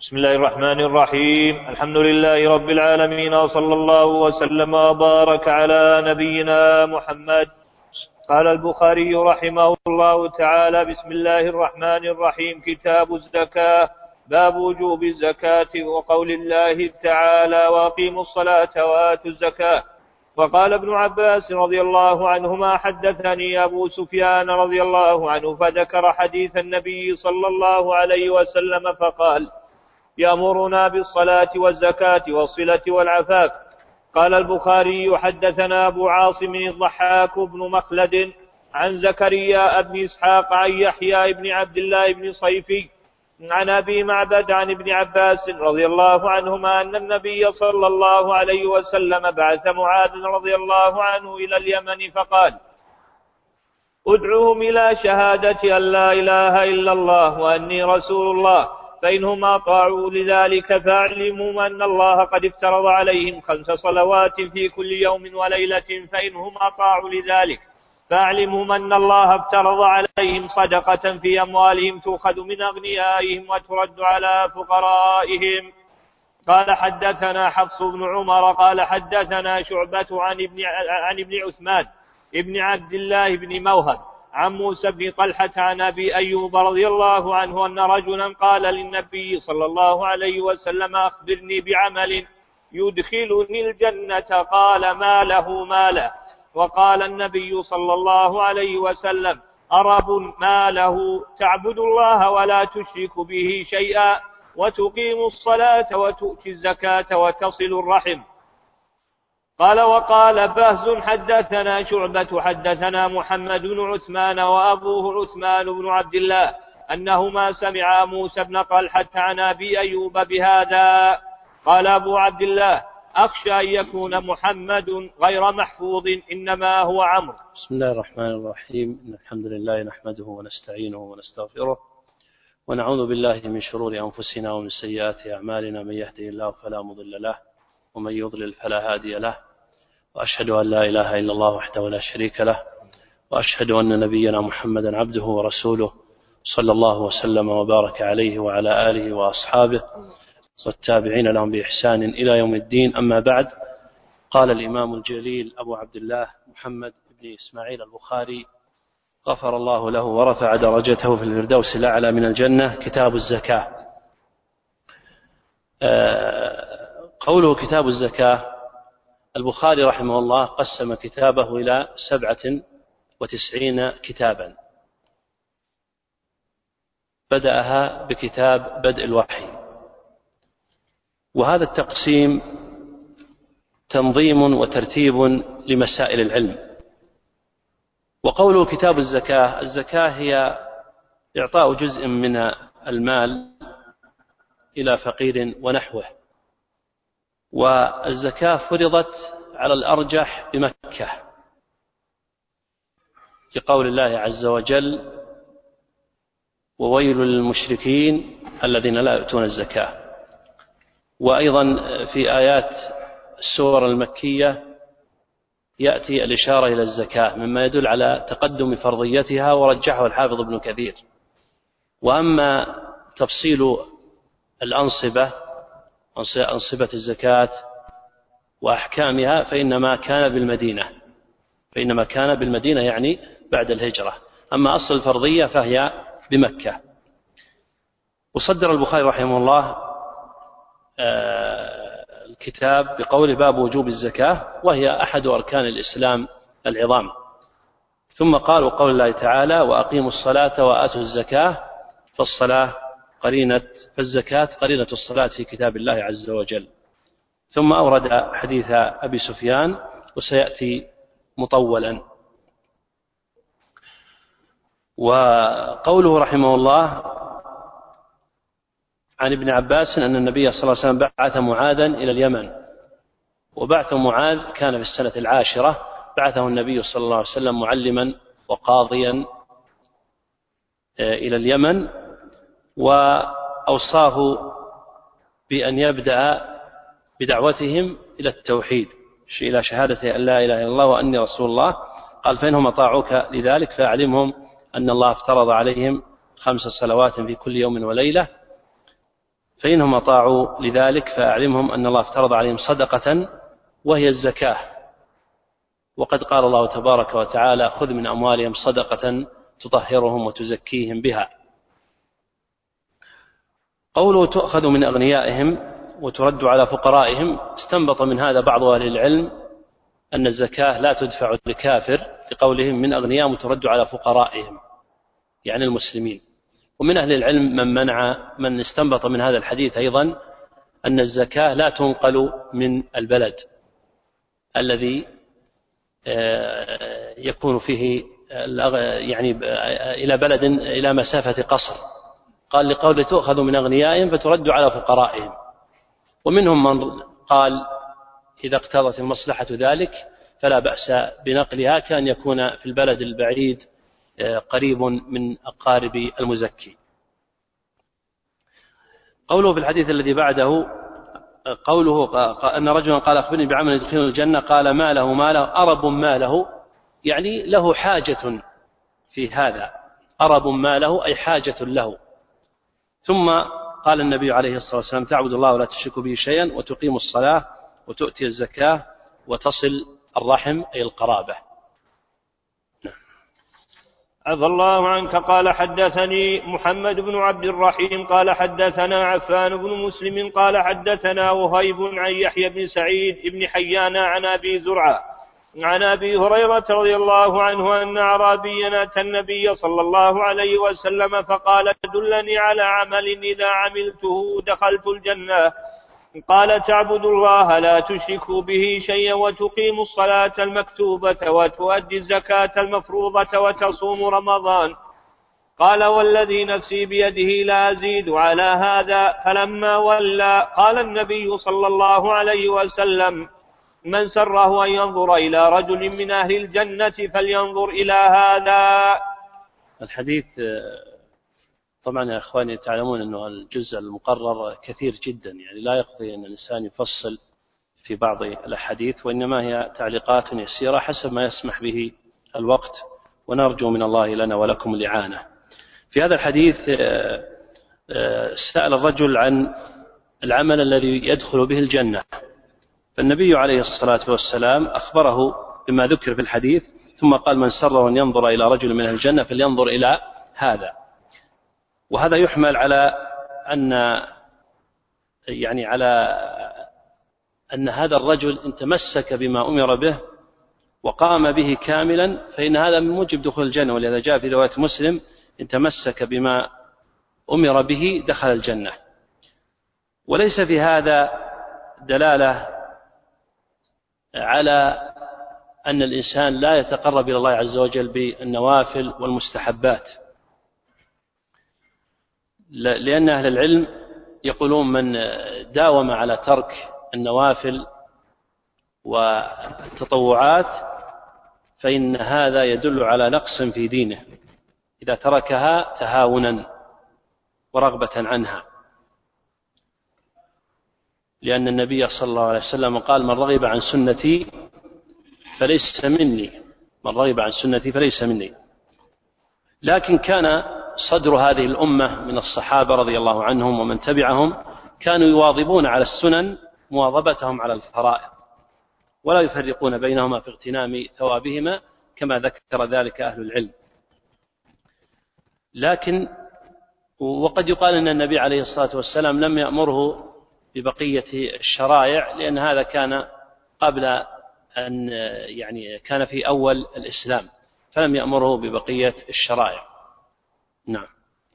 بسم الله الرحمن الرحيم. الحمد لله رب العالمين، وصلى الله وسلم وبارك على نبينا محمد. قال البخاري رحمه الله تعالى: بسم الله الرحمن الرحيم. كتاب الزكاة. باب وجوب الزكاة وقول الله تعالى: وأقيموا الصلاة وآتوا الزكاة. وقال ابن عباس رضي الله عنهما: حدثني أبو سفيان رضي الله عنه فذكر حديث النبي صلى الله عليه وسلم فقال: يأمرنا بالصلاة والزكاة والصلة والعفاف. قال البخاري: حدثنا أبو عاصم الضحاك بن مخلد عن زكريا بن إسحاق عن يحيى بن عبد الله بن صيفي عن أبي معبد عن ابن عباس رضي الله عنهما أن النبي صلى الله عليه وسلم بعث معاذ رضي الله عنه إلى اليمن فقال: ادعوهم إلى شهادة أن لا إله إلا الله وأني رسول الله، فإنهم أطاعوا لذلك فاعلموا أن الله قد افترض عليهم 5 صلوات في كل يوم وليلة، فإنهم أطاعوا لذلك فاعلموا أن الله افترض عليهم صدقة في أموالهم تؤخذ من أغنيائهم وترد على فقرائهم. قال: حدثنا حفص بن عمر قال حدثنا شعبة عن ابن عثمان ابن عبد الله بن موهب عن موسى بن طلحة عن أبي أيوب رضي الله عنه أن رجلا قال للنبي صلى الله عليه وسلم: أخبرني بعمل يدخلني الجنة. قال: ما له ماله. وقال النبي صلى الله عليه وسلم: أرب ما له، تعبد الله ولا تشرك به شيئا، وتقيم الصلاة وتؤتي الزكاة وتصل الرحم. قال: وقال بهز: حدثنا شعبة حدثنا محمد بن عثمان وأبوه عثمان بن عبد الله أنهما سمعا موسى بن طلحة عن أبي أيوب بهذا. قال أبو عبد الله: أخشى أن يكون محمد غير محفوظ، إنما هو عمرو. بسم الله الرحمن الرحيم. إن الحمد لله نحمده ونستعينه ونستغفره، ونعوذ بالله من شرور أنفسنا ومن سيئات أعمالنا. من يهده الله فلا مضل له، ومن يضلل فلا هادي له، وأشهد أن لا إله إلا الله وحده لا شريك له، وأشهد أن نبينا محمدا عبده ورسوله، صلى الله وسلم وبارك عليه وعلى آله وأصحابه والتابعين لهم بإحسان إلى يوم الدين. أما بعد، قال الإمام الجليل أبو عبد الله محمد بن إسماعيل البخاري غفر الله له ورفع درجته في الفردوس الأعلى من الجنة: كتاب الزكاة. قوله كتاب الزكاة، البخاري رحمه الله قسم كتابه إلى 97 كتابا، بدأها بكتاب بدء الوحي، وهذا التقسيم تنظيم وترتيب لمسائل العلم. وقوله كتاب الزكاة، الزكاة هي إعطاء جزء من المال إلى فقير ونحوه، والزكاة فرضت على الأرجح بمكة لقول الله عز وجل: وويل للمشركين الذين لا يؤتون الزكاة. وأيضا في آيات السور المكية يأتي الإشارة إلى الزكاة، مما يدل على تقدم فرضيتها، ورجحه الحافظ ابن كثير. وأما تفصيل الأنصبة، أنصبة الزكاة وأحكامها، فإنما كان بالمدينة يعني بعد الهجرة. أما أصل الفرضية فهي بمكة. وصدر البخاري رحمه الله الكتاب بقول: باب وجوب الزكاة، وهي أحد أركان الإسلام العظام. ثم قال: وقول الله تعالى: وأقيموا الصلاة وآتوا الزكاة. فالزكاة قرينة الصلاة في كتاب الله عز وجل. ثم أورد حديث أبي سفيان، وسيأتي مطولا. وقوله رحمه الله عن ابن عباس أن النبي صلى الله عليه وسلم بعث معاذا إلى اليمن. وبعث معاذ كان في السنة 10، بعثه النبي صلى الله عليه وسلم معلما وقاضيا إلى اليمن، وأوصاه بأن يبدأ بدعوتهم إلى التوحيد، إلى شهادة أن لا إله إلا الله وأني رسول الله. قال: فإنهم أطاعوك لذلك فأعلمهم أن الله افترض عليهم 5 صلوات في كل يوم وليلة، فإنهم أطاعوا لذلك فأعلمهم أن الله افترض عليهم صدقة وهي الزكاة، وقد قال الله تبارك وتعالى: خذ من أموالهم صدقة تطهرهم وتزكيهم بها. قوله تؤخذ من أغنيائهم وترد على فقرائهم، استنبط من هذا بعض أهل العلم أن الزكاة لا تدفع لكافر لقولهم من أغنيائهم وترد على فقرائهم، يعني المسلمين. ومن أهل العلم من استنبط من هذا الحديث أيضا أن الزكاة لا تنقل من البلد الذي يكون فيه يعني إلى بلد إلى مسافة قصر، قال لقول تؤخذ من أغنيائهم فترد على فقرائهم. ومنهم من قال إذا اقتضت المصلحة ذلك فلا بأس بنقلها، كان يكون في البلد البعيد قريب من أقارب المزكي. قوله في الحديث الذي بعده، قوله أن رجلا قال أخبرني بعمل يدخله الجنة، قال ماله أرب ماله، يعني له حاجة في هذا، أرب ماله أي حاجة له. ثم قال النبي عليه الصلاة والسلام: تعبد الله ولا تشرك به شيئا وتقيم الصلاة وتؤتي الزكاة وتصل الرحم أي القرابة. عفى الله عنك. قال حدثني محمد بن عبد الرحيم قال حدثنا عفان بن مسلم قال حدثنا وهيب عن يحيى بن سعيد بن حيان عن أبي زرعة عن أبي هريرة رضي الله عنه أن أعرابيا أتى النبي صلى الله عليه وسلم فقال: دلني على عمل إذا عملته دخلت الجنة. قال: تعبد الله لا تشرك به شيئا وتقيم الصلاة المكتوبة وتؤدي الزكاة المفروضة وتصوم رمضان. قال: والذي نفسي بيده لا أزيد على هذا. فلما ولى قال النبي صلى الله عليه وسلم: من سره أن ينظر إلى رجل من أهل الجنة فلينظر إلى هذا. الحديث طبعا يا أخواني تعلمون أنه الجزء المقرر كثير جدا، يعني لا يقضي أن الإنسان يفصل في بعض الأحاديث، وإنما هي تعليقات يسيرة حسب ما يسمح به الوقت، ونرجو من الله لنا ولكم الإعانة. في هذا الحديث سأل الرجل عن العمل الذي يدخل به الجنة، فالنبي عليه الصلاة والسلام أخبره بما ذكر في الحديث، ثم قال: من سره أن ينظر إلى رجل من الجنة فلينظر إلى هذا. وهذا يحمل على أن هذا الرجل إن تمسك بما أمر به وقام به كاملا فإن هذا من موجب دخول الجنة، ولذا جاء في رواية مسلم: إن تمسك بما أمر به دخل الجنة. وليس في هذا دلالة على أن الإنسان لا يتقرب إلى الله عز وجل بالنوافل والمستحبات، لأن أهل العلم يقولون من داوم على ترك النوافل والتطوعات فإن هذا يدل على نقص في دينه إذا تركها تهاونا ورغبة عنها، لأن النبي صلى الله عليه وسلم قال: من رغب عن سنتي فليس مني، من رغب عن سنتي فليس مني. لكن كان صدر هذه الأمة من الصحابة رضي الله عنهم ومن تبعهم كانوا يواظبون على السنن مواظبتهم على الفرائض، ولا يفرقون بينهما في اغتنام ثوابهما كما ذكر ذلك أهل العلم. لكن وقد يقال أن النبي عليه الصلاة والسلام لم يأمره ببقية الشرائع، لأن هذا كان قبل أن كان في أول الإسلام، فلم يأمره ببقية الشرائع. نعم.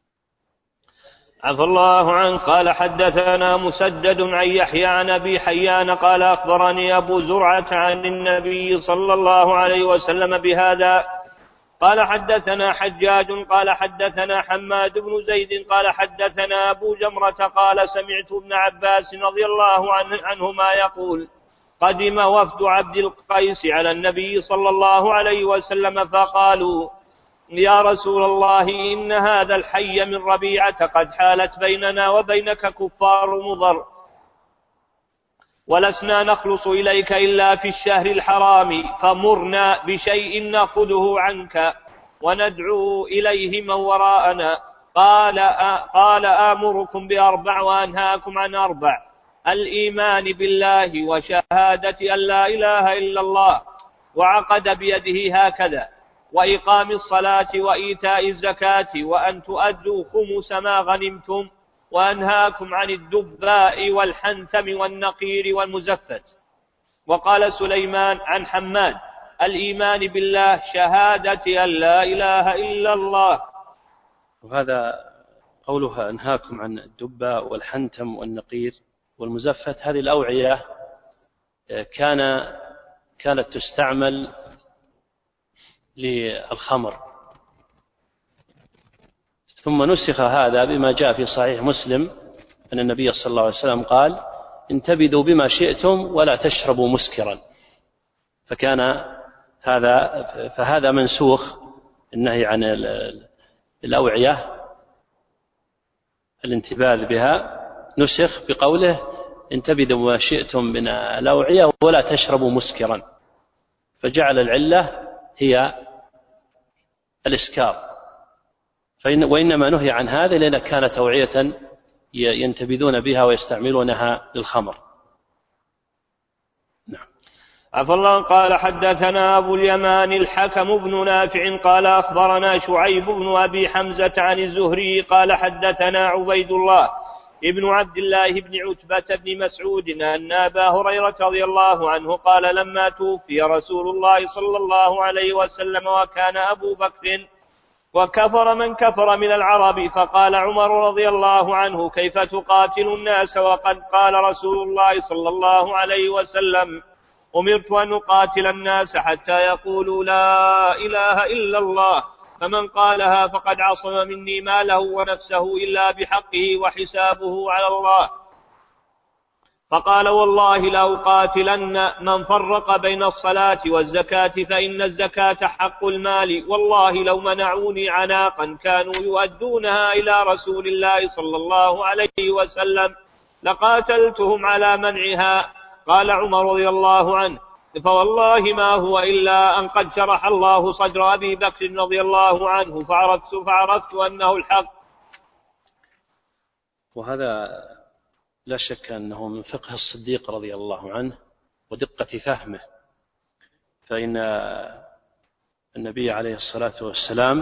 عفى الله عنه. قال حدثنا مسدد عن يحيى عن أبي حيان قال أخبرني أبو زرعة عن النبي صلى الله عليه وسلم بهذا. قال حدثنا حجاج قال حدثنا حماد بن زيد قال حدثنا أبو جمرة قال سمعت ابن عباس رضي الله عنهما يقول: قدم وفد عبد القيس على النبي صلى الله عليه وسلم فقالوا: يا رسول الله إن هذا الحي من ربيعة قد حالت بيننا وبينك كفار مضر، ولسنا نخلص إليك إلا في الشهر الحرام، فمرنا بشيء نأخذه عنك وندعو إليه من وراءنا. قال آمركم بأربع وأنهاكم عن أربع: الإيمان بالله وشهادة أن لا إله إلا الله، وعقد بيده هكذا، وإقام الصلاة وإيتاء الزكاة، وأن تؤدوا خمس ما غنمتم، وأنهاكم عن الدباء والحنتم والنقير والمزفت. وقال سليمان عن حماد: الإيمان بالله شهادة أن لا إله إلا الله. وهذا قولها أنهاكم عن الدباء والحنتم والنقير والمزفت، هذه الأوعية كانت تستعمل للخمر، ثم نسخ هذا بما جاء في صحيح مسلم أن النبي صلى الله عليه وسلم قال: انتبذوا بما شئتم ولا تشربوا مسكرا. فهذا منسوخ، النهي عن الأوعية الانتباذ بها نسخ بقوله: انتبذوا بما شئتم من الأوعية ولا تشربوا مسكرا، فجعل العلة هي الإسكار. وإنما نهي عن هذا لأنها كانت أوعية ينتبذون بها ويستعملونها للخمر. نعم. عفى الله. قال حدثنا أبو اليمان الحكم بن نافع قال أخبرنا شعيب بن أبي حمزة عن الزهري قال حدثنا عبيد الله ابن عبد الله بن عتبة بن مسعود أن أبا هريرة رضي الله عنه قال: لما توفي رسول الله صلى الله عليه وسلم وكان أبو بكر وكفر من كفر من العرب، فقال عمر رضي الله عنه: كيف تقاتل الناس وقد قال رسول الله صلى الله عليه وسلم: أمرت أن أقاتل الناس حتى يقولوا لا إله إلا الله، فمن قالها فقد عصم مني ماله ونفسه إلا بحقه وحسابه على الله. فقال: والله لأقاتلن من فرق بين الصلاة والزكاة، فإن الزكاة حق المال، والله لو منعوني عناقا كانوا يؤدونها إلى رسول الله صلى الله عليه وسلم لقاتلتهم على منعها. قال عمر رضي الله عنه: فوالله ما هو إلا أن قد شرح الله صدر أبي بكر رضي الله عنه فعرفت أنه الحق. وهذا لا شك أنه من فقه الصديق رضي الله عنه ودقة فهمه، فإن النبي عليه الصلاة والسلام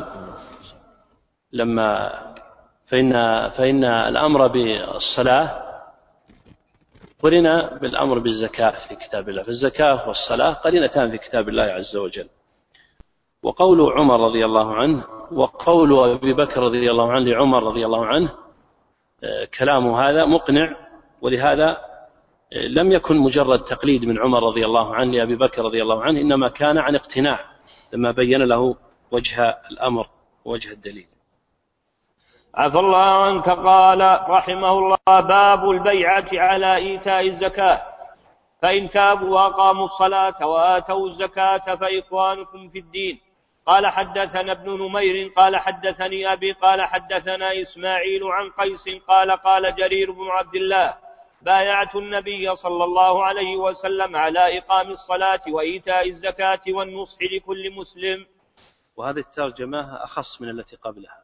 فإن الأمر بالصلاة قرن بالأمر بالزكاة في كتاب الله، فالزكاة والصلاة قرينتان في كتاب الله عز وجل. وقول عمر رضي الله عنه وقول أبي بكر رضي الله عنه لعمر رضي الله عنه كلامه هذا مقنع، ولهذا لم يكن مجرد تقليد من عمر رضي الله عنه لأبي بكر رضي الله عنه، إنما كان عن اقتناع لما بين له وجه الأمر ووجه الدليل. عفى الله عنك. قال رحمه الله: باب البيعة على إيتاء الزكاة، فإن تابوا وأقاموا الصلاة وآتوا الزكاة فإخوانكم في الدين. قال حدثنا ابن نمير قال حدثني أبي قال حدثنا إسماعيل عن قيس قال جرير بن عبد الله: بايعت النبي صلى الله عليه وسلم على إقام الصلاة وإيتاء الزكاة والنصح لكل مسلم. وهذه الترجمة أخص من التي قبلها،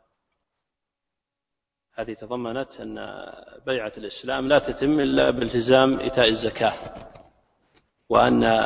هذه تضمنت أن بيعة الإسلام لا تتم إلا بالتزام إيتاء الزكاة، وأن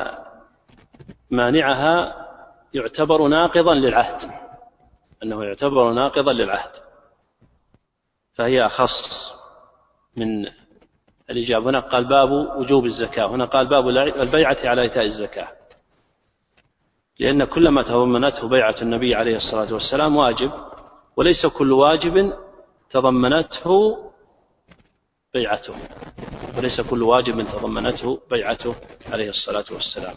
مانعها يعتبر ناقضا للعهد، أنه يعتبر ناقضا للعهد، فهي أخص من الإجابة. هنا قال باب وجوب الزكاة، هنا قال باب البيعة على إيتاء الزكاة، لأن كل ما تضمنته بيعة النبي عليه الصلاة والسلام واجب، وليس كل واجب تضمنته بيعته، وليس كل واجب تضمنته بيعته عليه الصلاة والسلام.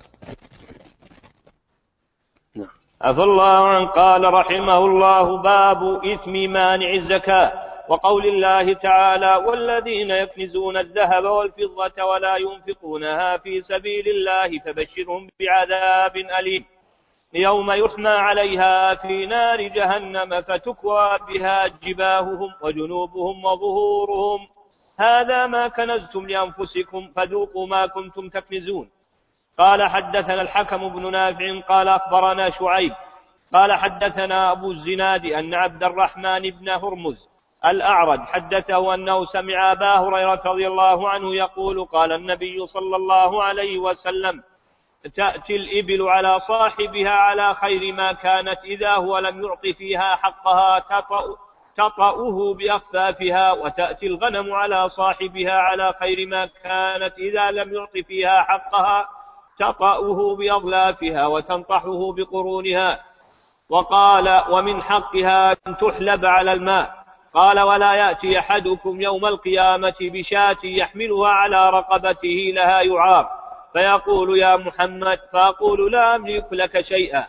نعم. عفى الله عنه. قال رحمه الله: باب إثم مانع الزكاة، وقول الله تعالى: والذين يكنزون الذهب والفضة ولا ينفقونها في سبيل الله فبشرهم بعذاب أليم يوم يحمى عليها في نار جهنم فتكوى بها جباههم وجنوبهم وظهورهم هذا ما كنزتم لأنفسكم فذوقوا ما كنتم تكنزون. قال حدثنا الحكم بن نافع قال أخبرنا شعيب قال حدثنا أبو الزناد أن عبد الرحمن بن هرمز الأعرج حدثه أنه سمع أبا هريرة رضي الله عنه يقول قال النبي صلى الله عليه وسلم تأتي الإبل على صاحبها على خير ما كانت إذا هو لم يعط فيها حقها تطأه بأخفافها، وتأتي الغنم على صاحبها على خير ما كانت إذا لم يعط فيها حقها تطأه بأظلافها وتنطحه بقرونها. وقال ومن حقها أن تحلب على الماء. قال ولا يأتي أحدكم يوم القيامة بشاة يحملها على رقبته لها يعار فيقول يا محمد، فأقول لا أملك لك شيئا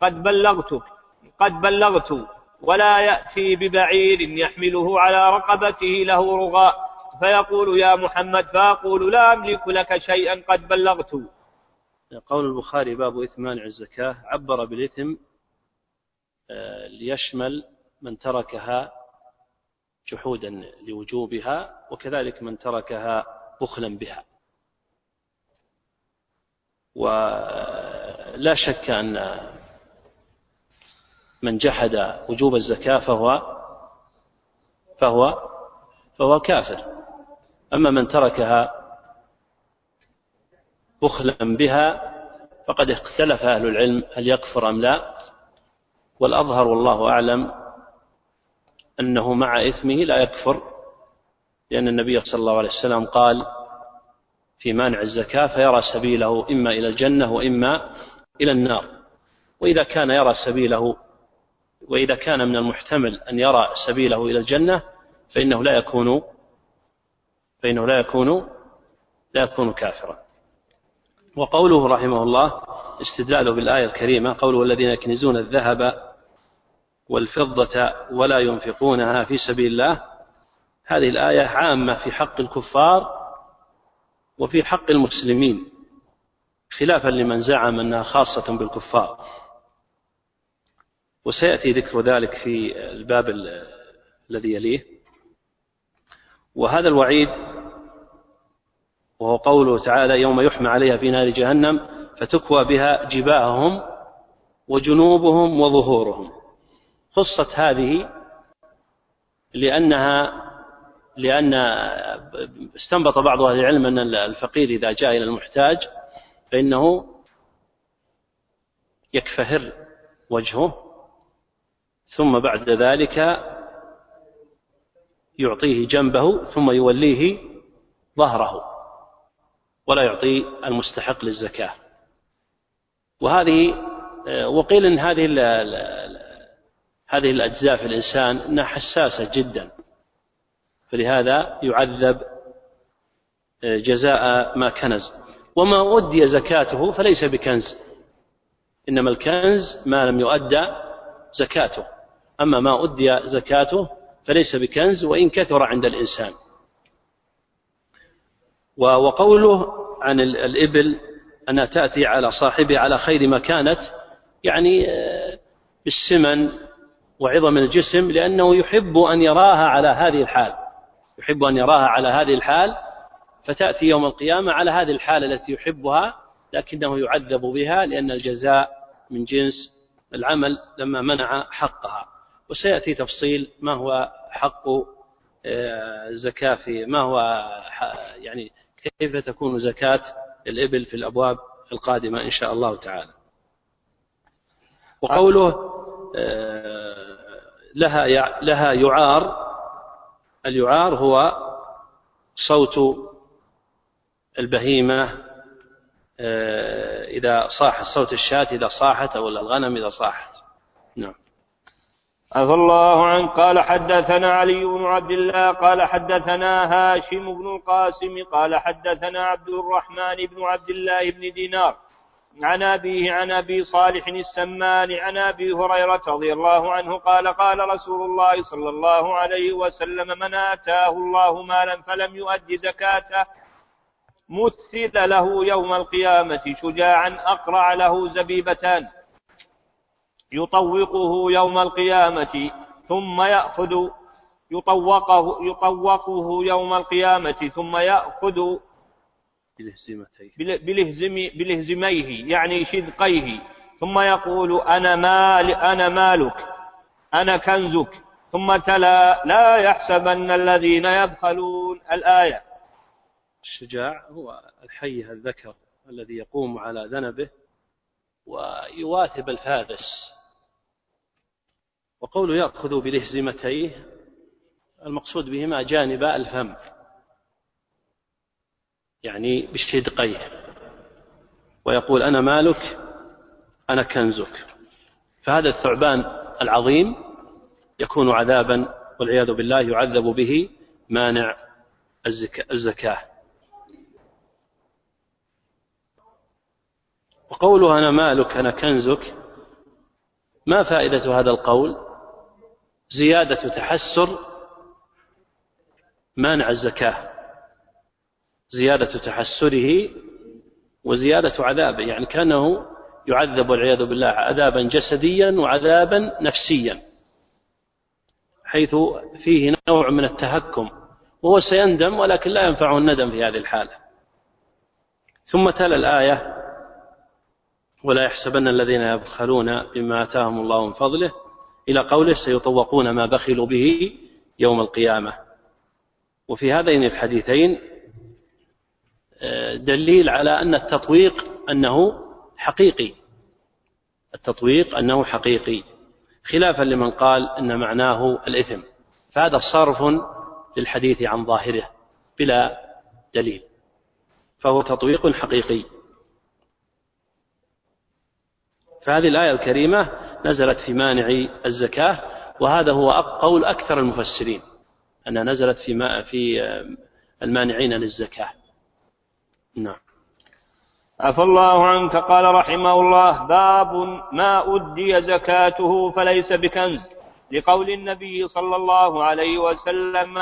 قد بلغت. ولا يأتي ببعير يحمله على رقبته له رغاء فيقول يا محمد، فأقول لا أملك لك شيئا قد بلغت. قول البخاري باب إثم مانع الزكاة عبر بالإثم ليشمل من تركها جحودا لوجوبها، وكذلك من تركها بخلا بها. ولا شك أن من جحد وجوب الزكاة فهو كافر. أما من تركها بخلا بها فقد اختلف أهل العلم هل يكفر أم لا، والأظهر والله أعلم أنه مع إثمه لا يكفر، لأن النبي صلى الله عليه وسلم قال في مانع الزكاة فيرى سبيله إما إلى الجنة وإما إلى النار. وإذا كان من المحتمل أن يرى سبيله إلى الجنة فإنه لا يكون كافرا. وقوله رحمه الله استدلاله بالآية الكريمة قوله والذين يكنزون الذهب والفضة ولا ينفقونها في سبيل الله، هذه الآية عامة في حق الكفار وفي حق المسلمين، خلافا لمن زعم أنها خاصة بالكفار، وسيأتي ذكر ذلك في الباب الذي يليه. وهذا الوعيد وهو قوله تعالى يوم يحمى عليها في نار جهنم فتكوى بها جباههم وجنوبهم وظهورهم، خصت هذه لأن استنبط بعض أهل العلم أن الفقير إذا جاء إلى المحتاج فإنه يكفهر وجهه، ثم بعد ذلك يعطيه جنبه ثم يوليه ظهره ولا يعطي المستحق للزكاة. وقيل أن هذه الأجزاء في الإنسان أنها حساسة جدا، فلهذا يعذب جزاء ما كنز. وما أدي زكاته فليس بكنز، إنما الكنز ما لم يؤدى زكاته، أما ما أدي زكاته فليس بكنز وإن كثر عند الإنسان. وقوله عن الإبل أنها تأتي على صاحبها على خير ما كانت، يعني بالسمن وعظم الجسم، لأنه يحب أن يراها على هذه الحال، فتأتي يوم القيامة على هذه الحالة التي يحبها، لكنه يعذب بها لأن الجزاء من جنس العمل لما منع حقها. وسيأتي تفصيل ما هو حق الزكاة يعني كيف تكون زكاة الإبل في الأبواب القادمة إن شاء الله تعالى. وقوله لها يعار، اليعار هو صوت البهيمة إذا صاح، صوت الشاة إذا صاحت أو الغنم إذا صاحت. نعم. عفى الله عنه. قال حدثنا علي بن عبد الله قال حدثنا هاشم بن القاسم قال حدثنا عبد الرحمن بن عبد الله بن دينار عن أبيه عن أبي صالح السمان عن أبي هريرة رضي الله عنه قال قال رسول الله صلى الله عليه وسلم من آتاه الله مالا فلم يؤد زكاته مثل له يوم القيامة شجاعا أقرع له زبيبتان يطوقه يوم القيامة ثم يطوقه يوم القيامة ثم يأخذ بلهزميه يعني شدقيه ثم يقول أنا مالك أنا كنزك ثم تلا لا يحسبن الذين يبخلون الآية. الشجاع هو الحي الذكر الذي يقوم على ذنبه ويواثب الفارس. وقوله يأخذ بلهزمتيه المقصود بهما جانبا الفم، يعني بشدقيه، ويقول أنا مالك أنا كنزك. فهذا الثعبان العظيم يكون عذابا والعياذ بالله، يعذب به مانع الزكاة. وقوله أنا مالك أنا كنزك، ما فائدة هذا القول؟ زيادة تحسر مانع الزكاة، زيادة تحسره وزيادة عذابه، يعني كأنه يعذب والعياذ بالله عذابا جسديا وعذابا نفسيا، حيث فيه نوع من التهكم، وهو سيندم ولكن لا ينفعه الندم في هذه الحالة. ثم تلا الآية ولا يحسبن الذين يبخلون بما آتاهم الله من فضله إلى قوله سيطوقون ما بخلوا به يوم القيامة. وفي هذين الحديثين دليل على أن التطويق أنه حقيقي، التطويق أنه حقيقي، خلافا لمن قال أن معناه الإثم، فهذا صرف للحديث عن ظاهره بلا دليل، فهو تطويق حقيقي. فهذه الآية الكريمة نزلت في مانع الزكاة، وهذا هو قول أكثر المفسرين أنها نزلت في المانعين للزكاة. نعم. عفى الله عنك. قال رحمه الله: باب ما أدي زكاته فليس بكنز، لقول النبي صلى الله عليه وسلم: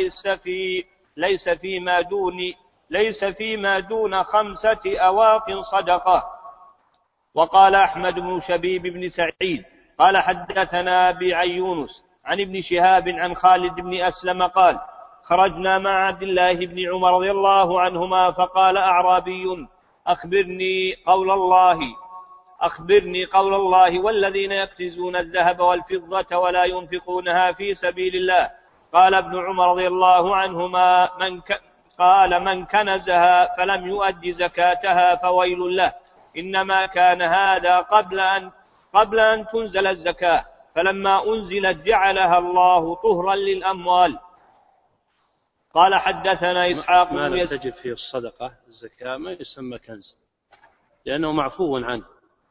ليس فيما دون 5 أواق صدقة. وقال أحمد بن شبيب بن سعيد قال حدثنا أبي عن يونس عن ابن شهاب عن خالد بن أسلم قال: خرجنا مع عبد الله بن عمر رضي الله عنهما فقال أعرابي: أخبرني قول الله والذين يكنزون الذهب والفضة ولا ينفقونها في سبيل الله. قال ابن عمر رضي الله عنهما: من كنزها فلم يؤد زكاتها فويل له، إنما كان هذا قبل أن تنزل الزكاة، فلما أنزلت جعلها الله طهرا للأموال. قال حدثنا إسحاق ما لا تجب فيه الصدقة الزكاة ما يسمى كنز، لأنه معفو عنه،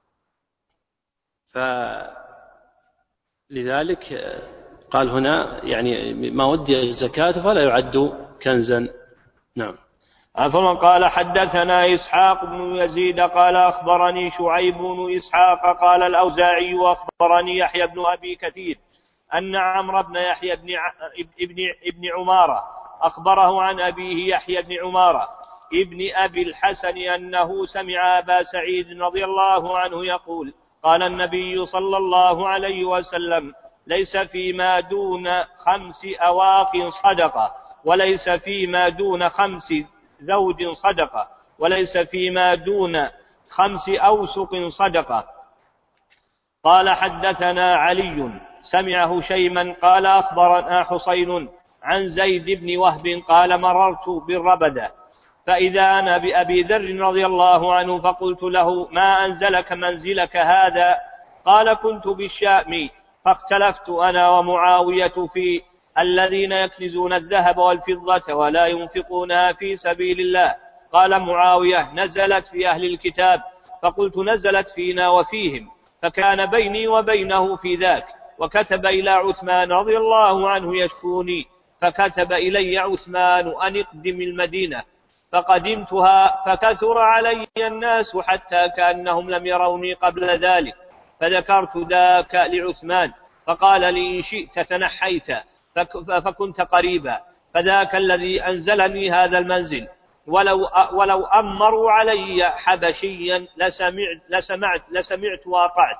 فلذلك قال هنا يعني ما ودي الزكاة فلا يعد كنزا. نعم. ثم قال حدثنا إسحاق بن يزيد قال أخبرني شعيب بن إسحاق قال الأوزاعي أخبرني يحيى بن أبي كثير أن عمرو بن يحيى ابن عمارة أخبره عن أبيه يحيى بن عمارة ابن أبي الحسن أنه سمع أبا سعيد رضي الله عنه يقول: قال النبي صلى الله عليه وسلم: ليس فيما دون 5 أواق صدقة، وليس فيما دون 5 زوج صدقة، وليس فيما دون 5 أوسق صدقة. قال حدثنا علي سمعه شيما قال أخبرنا حصين عن زيد بن وهب قال: مررت بالربدة فإذا أنا بأبي ذر رضي الله عنه فقلت له: ما أنزلك منزلك هذا؟ قال: كنت بالشام فاختلفت أنا ومعاوية في الذين يكنزون الذهب والفضة ولا ينفقونها في سبيل الله. قال معاوية: نزلت في أهل الكتاب. فقلت: نزلت فينا وفيهم. فكان بيني وبينه في ذاك، وكتب إلى عثمان رضي الله عنه يشكوني، فكتب إلي عثمان أن اقدم المدينة، فقدمتها فكثر علي الناس حتى كأنهم لم يروني قبل ذلك، فذكرت ذاك لعثمان فقال لي: إن شئت تنحيت فكنت قريبا، فذاك الذي أنزلني هذا المنزل، ولو أمروا علي حبشيا لسمعت وأطعت.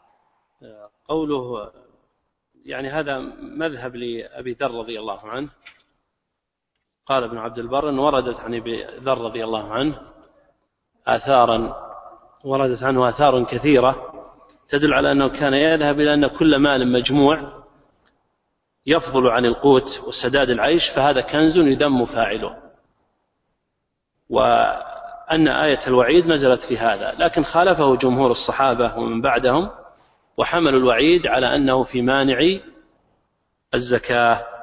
قوله يعني هذا مذهب لأبي ذر رضي الله عنه. قال ابن عبد البر أن وردت عن أبي ذر رضي الله عنه وردت عنه آثار كثيرة تدل على أنه كان يذهب إلى أن كل مال مجموع يفضل عن القوت وسداد العيش فهذا كنز يذم فاعله، وأن آية الوعيد نزلت في هذا، لكن خالفه جمهور الصحابة ومن بعدهم وحملوا الوعيد على أنه في مانع الزكاة.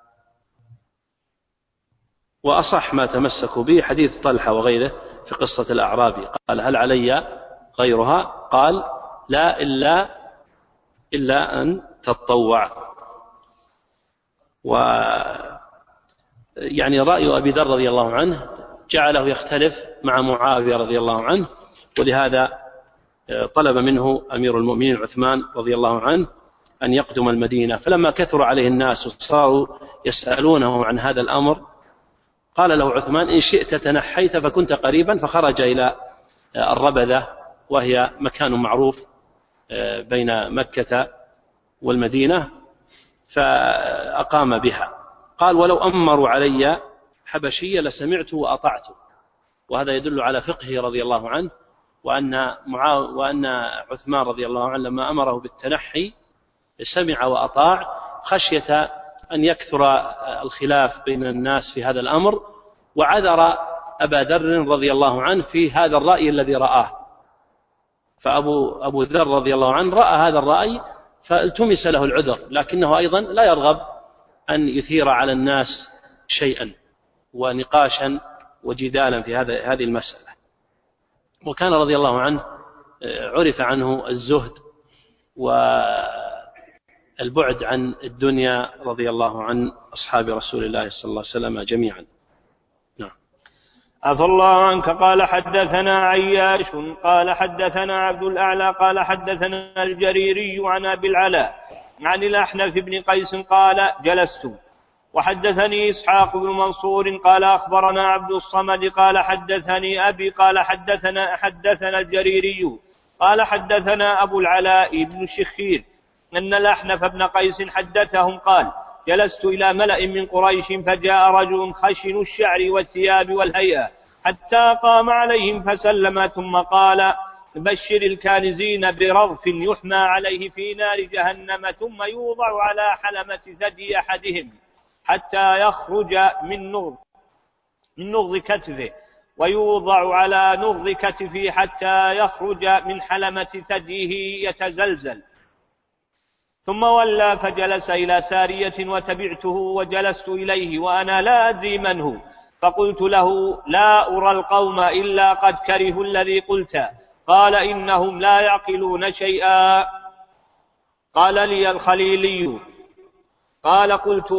وأصح ما تمسكوا به حديث طلحة وغيره في قصة الأعرابي، قال هل علي غيرها؟ قال لا إلا أن تتطوع. ويعني رأي أبي ذر رضي الله عنه جعله يختلف مع معاوية رضي الله عنه، ولهذا طلب منه أمير المؤمنين عثمان رضي الله عنه أن يقدم المدينة، فلما كثر عليه الناس وصاروا يسألونه عن هذا الأمر قال له عثمان إن شئت تنحيت فكنت قريبا، فخرج إلى الربذة وهي مكان معروف بين مكة والمدينة فأقام بها. قال ولو أمروا علي حبشية لسمعت وأطعت، وهذا يدل على فقهه رضي الله عنه، وأن عثمان رضي الله عنه لما أمره بالتنحي سمع وأطاع خشية أن يكثر الخلاف بين الناس في هذا الأمر، وعذر أبا ذر رضي الله عنه في هذا الرأي الذي رآه. فأبو ذر رضي الله عنه رأى هذا الرأي فالتمس له العذر، لكنه أيضا لا يرغب أن يثير على الناس شيئا ونقاشا وجدالا في هذه المسألة. وكان رضي الله عنه عرف عنه الزهد والبعد عن الدنيا رضي الله عن أصحاب رسول الله صلى الله عليه وسلم جميعا. نعم. عفى الله عنك. قال حدثنا عياش قال حدثنا عبد الأعلى قال حدثنا الجريري عن أبي العلاء عن الأحنف بن قيس قال جلست. وحدثني إسحاق بن منصور قال أخبرنا عبد الصمد قال حدثني أبي قال حدثنا الجريري قال حدثنا أبو العلاء بن الشخير أن الأحنف بن قيس حدثهم قال جلست إلى ملأ من قريش فجاء رجل خشن الشعر والثياب والهيئة حتى قام عليهم فسلم ثم قال بشر الكانزين برغف يحمى عليه في نار جهنم ثم يوضع على حلمة ثدي أحدهم حتى يخرج من نغض كتفه ويوضع على نغض كتفه حتى يخرج من حلمة ثديه يتزلزل. ثم ولى فجلس إلى سارية وتبعته وجلست إليه وأنا لا أدري من هو، فقلت له لا أرى القوم إلا قد كرهوا الذي قلت. قال إنهم لا يعقلون شيئا. قال لي الخليلي قال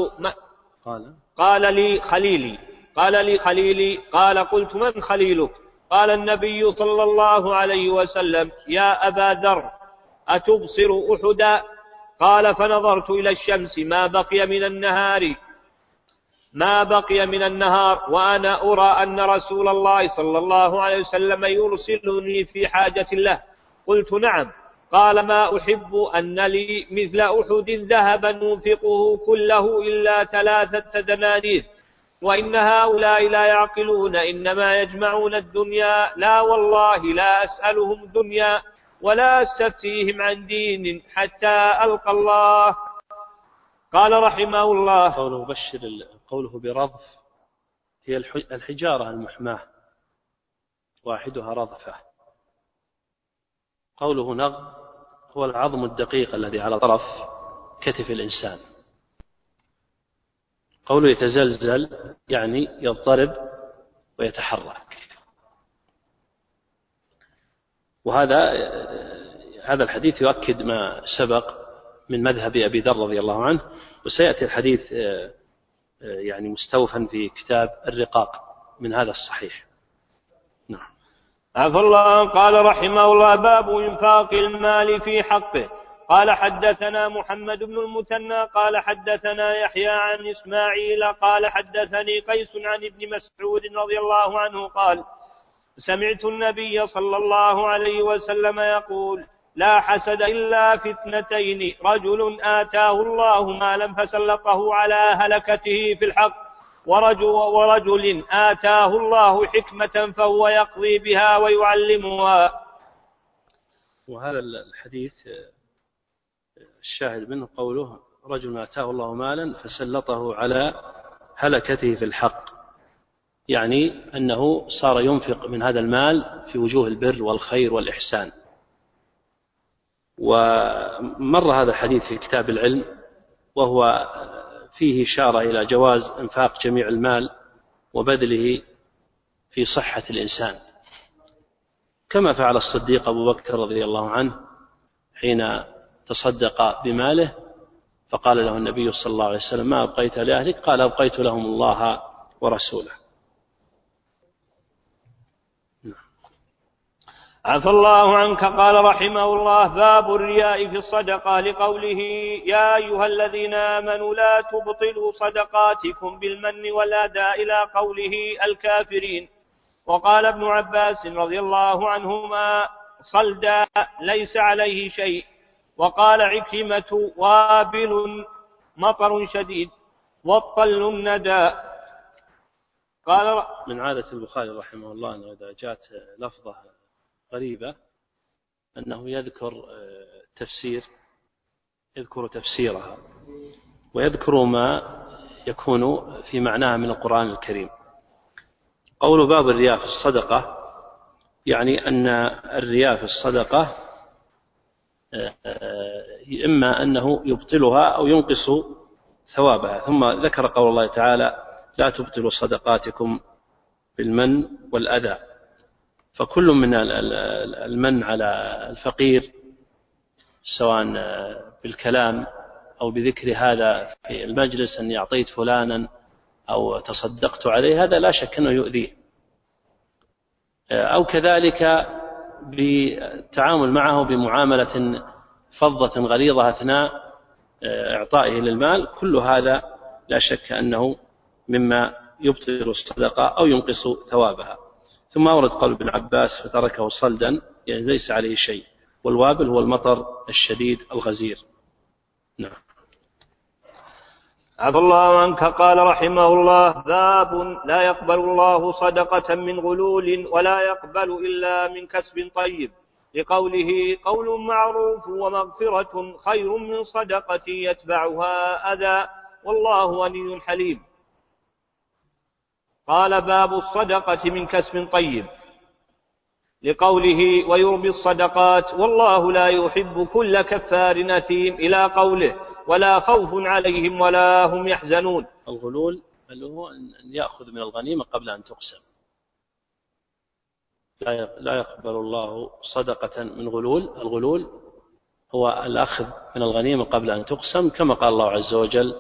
لي خليلي قال قلت من خليلك؟ قال النبي صلى الله عليه وسلم يا أبا ذر أتبصر أحدا؟ قال فنظرت إلى الشمس ما بقي من النهار وأنا أرى أن رسول الله صلى الله عليه وسلم يرسلني في حاجة له. قلت نعم. قال ما أحب أن لي مثل أحد ذهبا ننفقه كله إلا 3 دنانير، وإن هؤلاء لا يعقلون إنما يجمعون الدنيا. لا والله لا أسألهم دنيا ولا أستفتيهم عن دين حتى ألقى الله. قال رحمه الله قوله برضف هي الحجارة المحماة واحدها رضفة. قوله نغ هو العظم الدقيق الذي على طرف كتف الإنسان. قوله يتزلزل يعني يضطرب ويتحرك. هذا الحديث يؤكد ما سبق من مذهب أبي ذر رضي الله عنه، وسيأتي الحديث يعني مستوفا في كتاب الرقاق من هذا الصحيح. نعم. عفى الله. قال رحمه الله باب إنفاق المال في حقه. قال حدثنا محمد بن المثنى قال حدثنا يحيى عن إسماعيل قال حدثني قيس عن ابن مسعود رضي الله عنه قال سمعت النبي صلى الله عليه وسلم يقول لا حسد إلا في 2: رجل آتاه الله مالا فسلطه على هلكته في الحق، ورجل آتاه الله حكمة فهو يقضي بها ويعلمها. وهذا الحديث الشاهد منه قوله رجل آتاه الله مالا فسلطه على هلكته في الحق، يعني أنه صار ينفق من هذا المال في وجوه البر والخير والإحسان. ومر هذا الحديث في كتاب العلم، وهو فيه إشارة إلى جواز إنفاق جميع المال وبذله في صحة الإنسان، كما فعل الصديق أبو بكر رضي الله عنه حين تصدق بماله، فقال له النبي صلى الله عليه وسلم: ما أبقيت لأهلك؟ قال: أبقيت لهم الله ورسوله. عفى الله عنك. قال رحمه الله: باب الرياء في الصدقة، لقوله: يا أيها الذين آمنوا لا تبطلوا صدقاتكم بالمن والأذى، إلى قوله الكافرين. وقال ابن عباس رضي الله عنهما: صلدا ليس عليه شيء. وقال عكرمة: وابل مطر شديد والطل الندى. قال من عادة البخاري رحمه الله أنه إذا جاءت لفظة غريبة أنه يذكر تفسيرها ويذكر ما يكون في معناها من القرآن الكريم. قول باب الرياء في الصدقة يعني أن الرياء في الصدقة إما أنه يبطلها أو ينقص ثوابها. ثم ذكر قول الله تعالى: لا تبطلوا صدقاتكم بالمن والأذى. فكل من المن على الفقير سواء بالكلام أو بذكر هذا في المجلس أن أعطيت فلانا أو تصدقت عليه، هذا لا شك أنه يؤذيه. أو كذلك بالتعامل معه بمعاملة فظة غليظة أثناء إعطائه للمال، كل هذا لا شك أنه مما يبطل الصدقة أو ينقص ثوابها. ثم أورد قول ابن عباس: فتركه صلدا، يعني ليس عليه شيء. والوابل هو المطر الشديد الغزير. نعم. عفى الله عنك. قال رحمه الله: باب لا يقبل الله صدقة من غلول ولا يقبل إلا من كسب طيب، لقوله: قول معروف ومغفرة خير من صدقة يتبعها أذى، والله غني حليم. قال: باب الصدقة من كسب طيب، لقوله: ويربي الصدقات والله لا يحب كل كفار أثيم، إلى قوله: ولا خوف عليهم ولا هم يحزنون. الغلول اللي هو أن يأخذ من الغنيمة قبل أن تقسم. لا يقبل الله صدقة من غلول. الغلول هو الأخذ من الغنيمة قبل أن تقسم، كما قال الله عز وجل: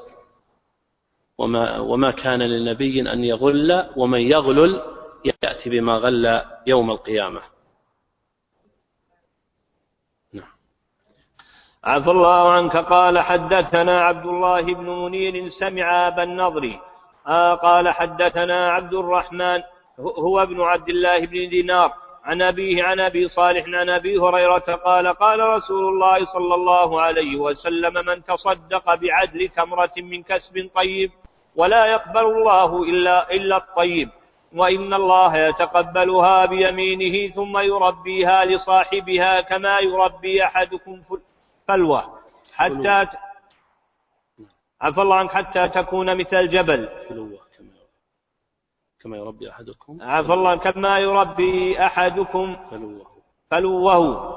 وما كان للنبي أن يغل ومن يغلل يأتي بما غل يوم القيامة. عفى الله عنك. قال: حدثنا عبد الله بن منير سمع أبا النضر قال: حدثنا عبد الرحمن هو ابن عبد الله بن دينار عن أبيه عن أبي صالح عن أبي هريرة قال: قال رسول الله صلى الله عليه وسلم: من تصدق بعدل تمرة من كسب طيب ولا يقبل الله إلا الطيب، وإن الله يتقبلها بيمينه ثم يربيها لصاحبها كما يربي أحدكم فلوة عفى الله عنك حتى تكون مثل الجبل. كما يربي أحدكم عفى الله كما يربي أحدكم فلوه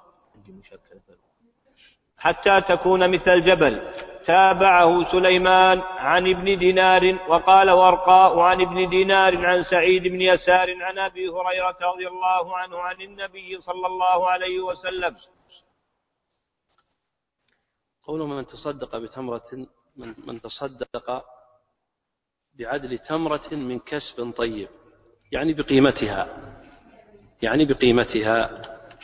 حتى تكون مثل الجبل. تابعه سليمان عن ابن دينار وقال: ورقاء عن ابن دينار عن سعيد بن يسار عن أبي هريرة رضي الله عنه عن النبي صلى الله عليه وسلم. قوله: من تصدق بعدل تمرة من كسب طيب، يعني بقيمتها.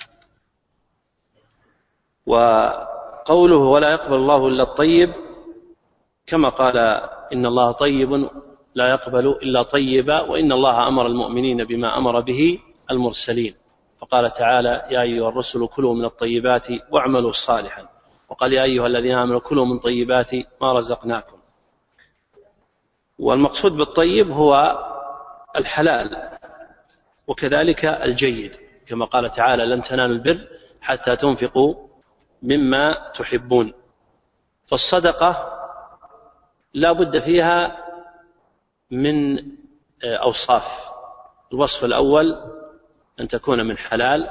وقوله: ولا يقبل الله إلا الطيب، كما قال: إن الله طيب لا يقبل إلا طيبا، وإن الله أمر المؤمنين بما أمر به المرسلين، فقال تعالى: يا أيها الرسل كلوا من الطيبات واعملوا صالحا. وقال: يا أيها الذين آمنوا كلوا من طيبات ما رزقناكم. والمقصود بالطيب هو الحلال، وكذلك الجيد، كما قال تعالى: لن تنالوا البر حتى تنفقوا مما تحبون. فالصدقة لا بد فيها من أوصاف. الوصف الأول أن تكون من حلال،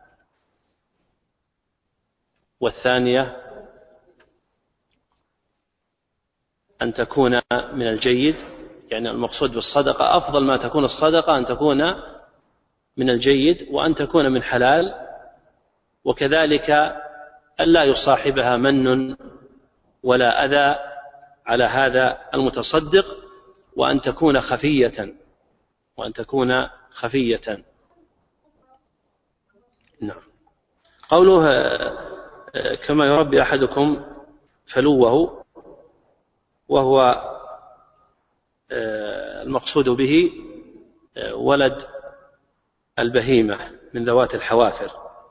والثانية أن تكون من الجيد، يعني المقصود بالصدقة أفضل ما تكون الصدقة أن تكون من الجيد وأن تكون من حلال، وكذلك ألا يصاحبها من ولا أذى على هذا المتصدق، وأن تكون خفية. نعم. قوله كما يربي أحدكم فلوه، وهو المقصود به ولد البهيمة من ذوات الحوافر.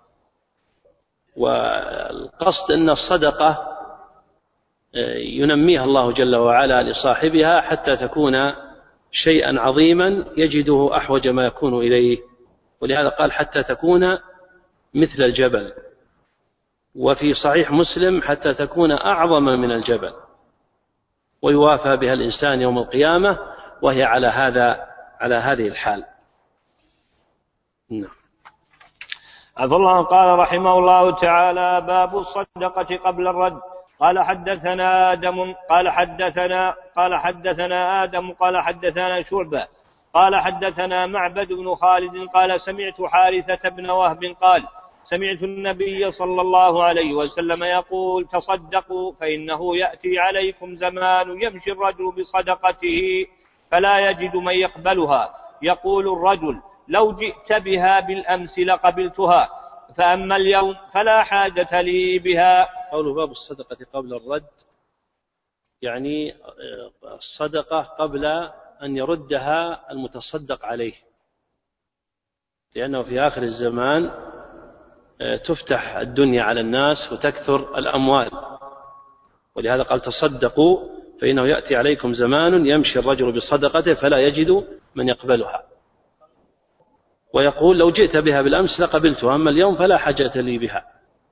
والقصد أن الصدقة ينميها الله جل وعلا لصاحبها حتى تكون شيئا عظيما يجده أحوج ما يكون إليه، ولهذا قال حتى تكون مثل الجبل، وفي صحيح مسلم حتى تكون أعظم من الجبل، ويوافى بها الإنسان يوم القيامة وهي على هذه الحال. نعم. عفى الله. قال رحمه الله تعالى: باب الصدقة قبل الرد. قال حدثنا آدم قال حدثنا شعبة قال حدثنا معبد بن خالد قال سمعت حارثة بن وهب قال سمعت النبي صلى الله عليه وسلم يقول: تصدقوا فإنه يأتي عليكم زمان يمشي الرجل بصدقته فلا يجد من يقبلها، يقول الرجل: لو جئت بها بالأمس لقبلتها، فأما اليوم فلا حاجة لي بها. قول باب الصدقة قبل الرد، يعني الصدقة قبل أن يردها المتصدق عليه، لأنه في آخر الزمان تفتح الدنيا على الناس وتكثر الأموال، ولهذا قال: تصدقوا فإنه يأتي عليكم زمان يمشي الرجل بصدقته فلا يجد من يقبلها، ويقول: لو جئت بها بالأمس لقبلتها، أما اليوم فلا حاجة لي بها.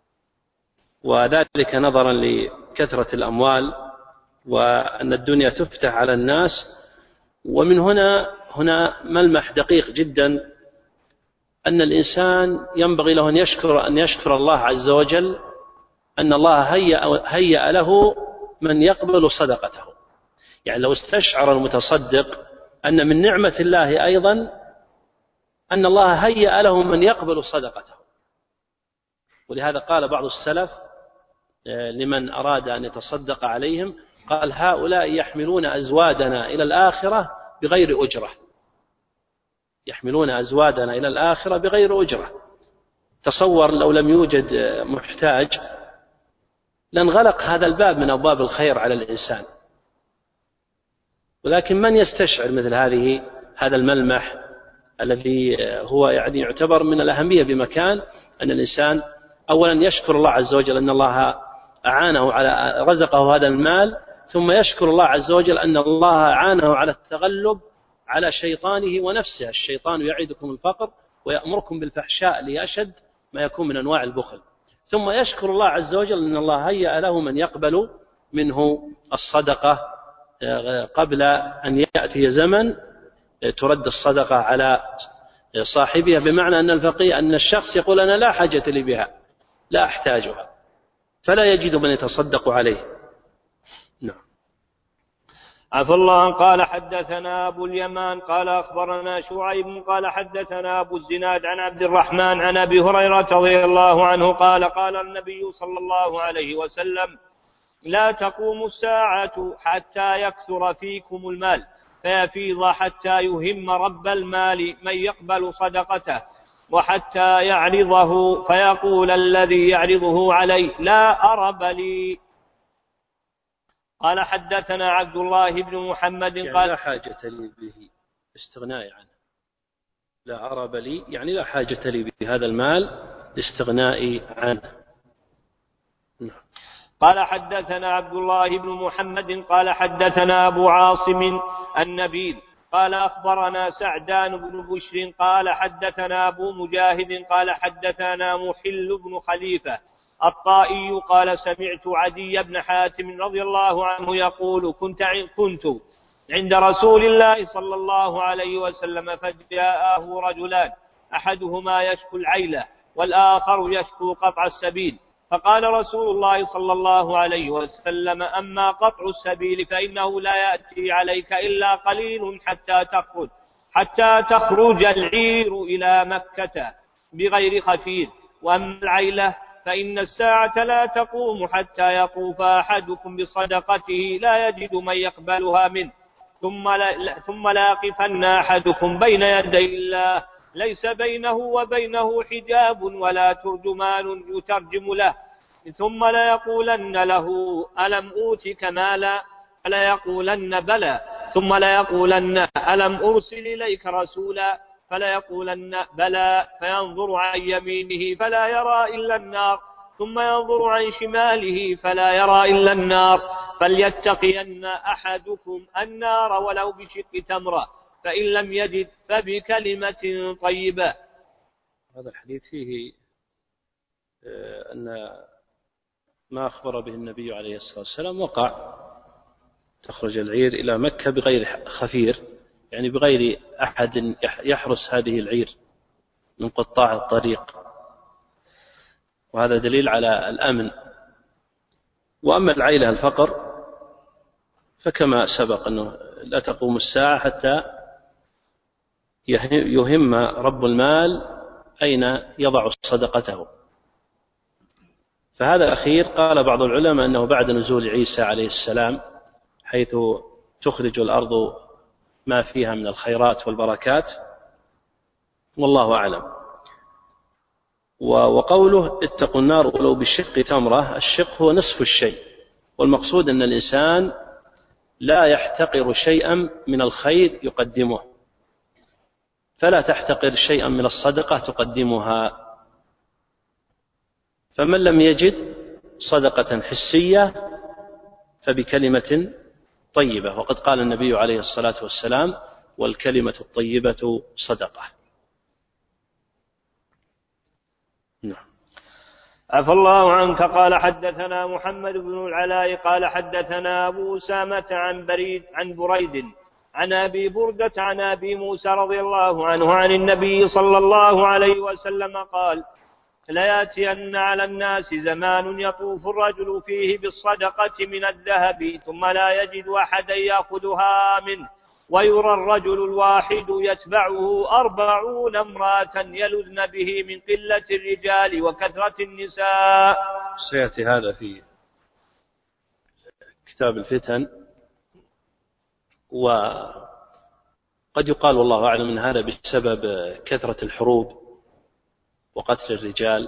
وذلك نظرا لكثرة الأموال وأن الدنيا تفتح على الناس. ومن هنا ملمح دقيق جدا، أن الإنسان ينبغي له أن يشكر الله عز وجل أن الله هيأ له من يقبل صدقته. يعني لو استشعر المتصدق أن من نعمة الله أيضا أن الله هيأ له من يقبل صدقته. ولهذا قال بعض السلف لمن أراد أن يتصدق عليهم، قال: هؤلاء يحملون أزوادنا إلى الآخرة بغير أجرة. يحملون أزوادنا إلى الآخرة بغير أجرة. تصور لو لم يوجد محتاج لانغلق هذا الباب من أبواب الخير على الإنسان، ولكن من يستشعر مثل هذا الملمح الذي هو يعني يعتبر من الأهمية بمكان، أن الإنسان أولا يشكر الله عز وجل أن الله أعانه على رزقه هذا المال، ثم يشكر الله عز وجل أن الله أعانه على التغلب على شيطانه ونفسه. الشيطان يعدكم الفقر ويأمركم بالفحشاء لأشد ما يكون من أنواع البخل. ثم يشكر الله عز وجل أن الله هيأ له من يقبل منه الصدقة قبل أن يأتي زمن ترد الصدقة على صاحبها، بمعنى أن الشخص يقول: أنا لا حاجة لي بها، لا أحتاجها، فلا يجد من يتصدق عليه. نعم. عفى الله. قال حدثنا أبو اليمان قال أخبرنا شعيب قال حدثنا أبو الزناد عن عبد الرحمن عن أبي هريرة رضي الله عنه قال: قال النبي صلى الله عليه وسلم: لا تقوم الساعة حتى يكثر فيكم المال فيفيض حتى يهم رب المال من يقبل صدقته، وحتى يعرضه فيقول الذي يعرضه عليه: لا أرب لي. قال حدثنا عبد الله بن محمد قال: لا حاجة لي به، استغناء عنه. لا أرب لي يعني لا حاجة لي بهذا المال، لاستغنائي عنه. قال حدثنا عبد الله بن محمد قال حدثنا أبو عاصم النبيل قال أخبرنا سعدان بن بشر قال حدثنا أبو مجاهد قال حدثنا محل بن خليفة الطائي قال سمعت عدي بن حاتم رضي الله عنه يقول كنت عند رسول الله صلى الله عليه وسلم فجاءه رجلان أحدهما يشكو العيلة والآخر يشكو قطع السبيل، فقال رسول الله صلى الله عليه وسلم أما قطع السبيل فإنه لا يأتي عليك إلا قليل حتى تخرج العير إلى مكة بغير خفير، وأما العيلة فإن الساعة لا تقوم حتى يطوف أحدكم بصدقته لا يجد من يقبلها منه، ثم لا يقفن أحدكم بين يدي الله ليس بينه وبينه حجاب ولا ترجمان يترجم له، ثم لا يقولن له ألم أوتك مالا فلا يقولن بلى، ثم لا يقولن ألم أرسل إليك رسولا فلا يقولن بلى، فينظر عن يمينه فلا يرى إلا النار، ثم ينظر عن شماله فلا يرى إلا النار، فليتقين أحدكم النار ولو بشق تمرة، فإن لم يجد فبكلمة طيبة. هذا الحديث فيه أن ما أخبر به النبي عليه الصلاة والسلام وقع، تخرج العير إلى مكة بغير خفير، يعني بغير أحد يحرس هذه العير من قطاع الطريق، وهذا دليل على الأمن. وأما العيلة الفقر فكما سبق أنه لا تقوم الساعة حتى يهم رب المال أين يضع صدقته، فهذا الأخير قال بعض العلماء أنه بعد نزول عيسى عليه السلام، حيث تخرج الأرض ما فيها من الخيرات والبركات، والله أعلم. وقوله اتقوا النار ولو بشق تمرة، الشق هو نصف الشيء، والمقصود أن الإنسان لا يحتقر شيئا من الخير يقدمه، فلا تحتقر شيئا من الصدقة تقدمها. فمن لم يجد صدقة حسية فبكلمة طيبة، وقد قال النبي عليه الصلاة والسلام والكلمة الطيبة صدقة. نعم. عفى الله عنك. قال حدثنا محمد بن العلاء قال حدثنا أبو أسامة عن بريد عن أبي بردة عن أبي موسى رضي الله عنه عن النبي صلى الله عليه وسلم قال ليأتين على الناس زمان يطوف الرجل فيه بالصدقة من الذهب ثم لا يجد أحدا يأخذها منه، ويرى الرجل الواحد يتبعه 40 امرأة يلذن به من قلة الرجال وكثرة النساء. سيأتي هذا في كتاب الفتن، وقد يقال والله أعلم أن هذا بسبب كثرة الحروب وقتل الرجال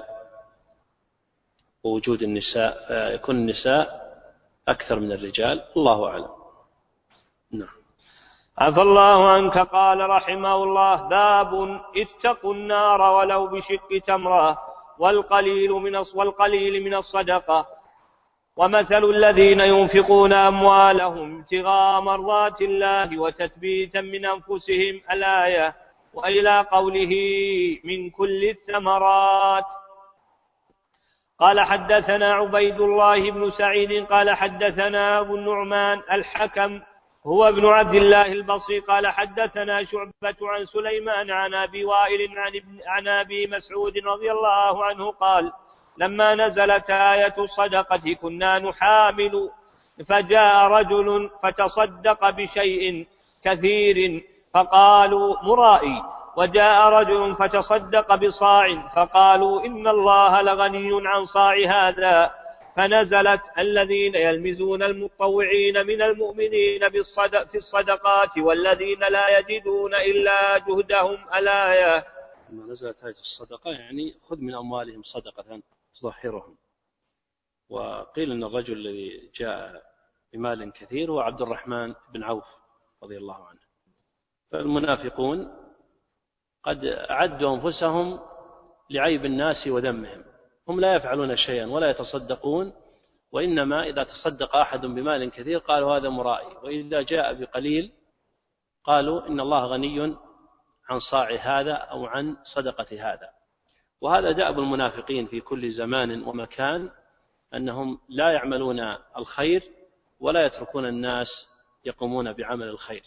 ووجود النساء، فيكون النساء أكثر من الرجال، الله أعلم. نعم. عفى الله عنك. قال رحمه الله باب اتقوا النار ولو بشق تمرة والقليل من الصدقة، ومثل الذين ينفقون أموالهم ابتغاء مرضات الله وتثبيتا من أنفسهم الآية، وإلى قوله من كل الثمرات. قال حدثنا عبيد الله بن سعيد قال حدثنا أبو النعمان الحكم هو ابن عبد الله البصري قال حدثنا شعبة عن سليمان عن أبي وائل عن أبي مسعود رضي الله عنه قال لما نزلت آية الصدقة كنا نحامل، فجاء رجل فتصدق بشيء كثير فقالوا مرائي، وجاء رجل فتصدق بصاع فقالوا إن الله لغني عن صاع هذا، فنزلت الذين يلمزون المتطوعين من المؤمنين في الصدقات والذين لا يجدون إلا جهدهم الآية. لما نزلت آية الصدقة يعني خذ من أموالهم صدقة تطهرهم. وقيل أن الرجل الذي جاء بمال كثير هو عبد الرحمن بن عوف رضي الله عنه. فالمنافقون قد أعدوا أنفسهم لعيب الناس وذمهم، هم لا يفعلون شيئا ولا يتصدقون، وإنما إذا تصدق أحد بمال كثير قالوا هذا مرائي، وإذا جاء بقليل قالوا إن الله غني عن صاع هذا أو عن صدقة هذا. وهذا دأب المنافقين في كل زمان ومكان، أنهم لا يعملون الخير ولا يتركون الناس يقومون بعمل الخير.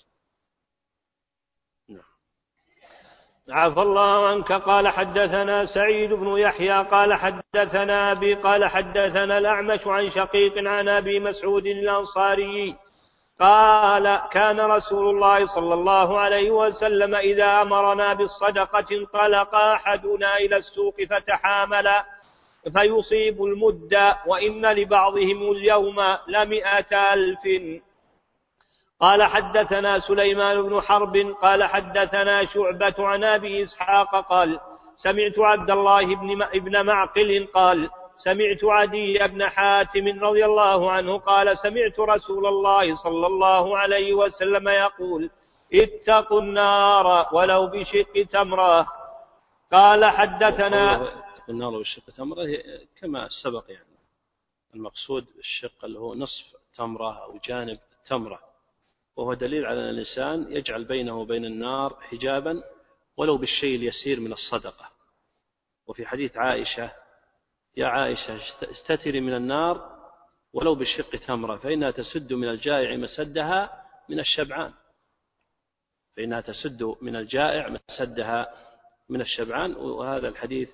عفى الله عنك. قال حدثنا سعيد بن يحيى قال حدثنا أبي قال حدثنا الأعمش عن شقيق عن أبي مسعود الأنصاري قال كان رسول الله صلى الله عليه وسلم إذا أمرنا بالصدقة انطلق أحدنا إلى السوق فتحامل فيصيب المد وإن لبعضهم اليوم ل100,000. قال حدثنا سليمان بن حرب قال حدثنا شعبة عن أبي إسحاق قال سمعت عبد الله بن معقل قال سمعت عدي بن حاتم رضي الله عنه قال سمعت رسول الله صلى الله عليه وسلم يقول اتقوا النار ولو بشق تمرة. قال حدثنا النار ولو بشق تمرة كما سبق، يعني المقصود الشق اللي هو نصف تمرة أو جانب التمرة، وهو دليل على أن الإنسان يجعل بينه وبين النار حجابا ولو بالشيء اليسير من الصدقة. وفي حديث عائشة يا عائشة استتري من النار ولو بشق تمرة فإنها تسد من الجائع مسدها من الشبعان، فإنها تسد من الجائع مسدها من الشبعان. وهذا الحديث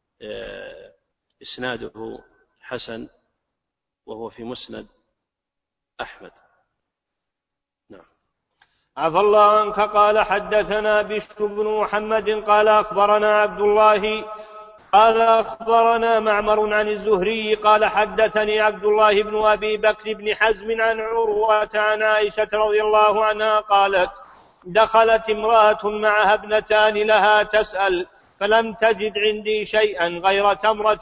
إسناده حسن وهو في مسند أحمد. نعم. عفى الله عنك. قال حدثنا بشر بن محمد قال أخبرنا عبد الله قال أخبرنا معمر عن الزهري قال حدثني عبد الله بن أبي بكر بن حزم عن عروة عن عائشة رضي الله عنها قالت دخلت امرأة معها ابنتان لها تسأل فلم تجد عندي شيئا غير تمرة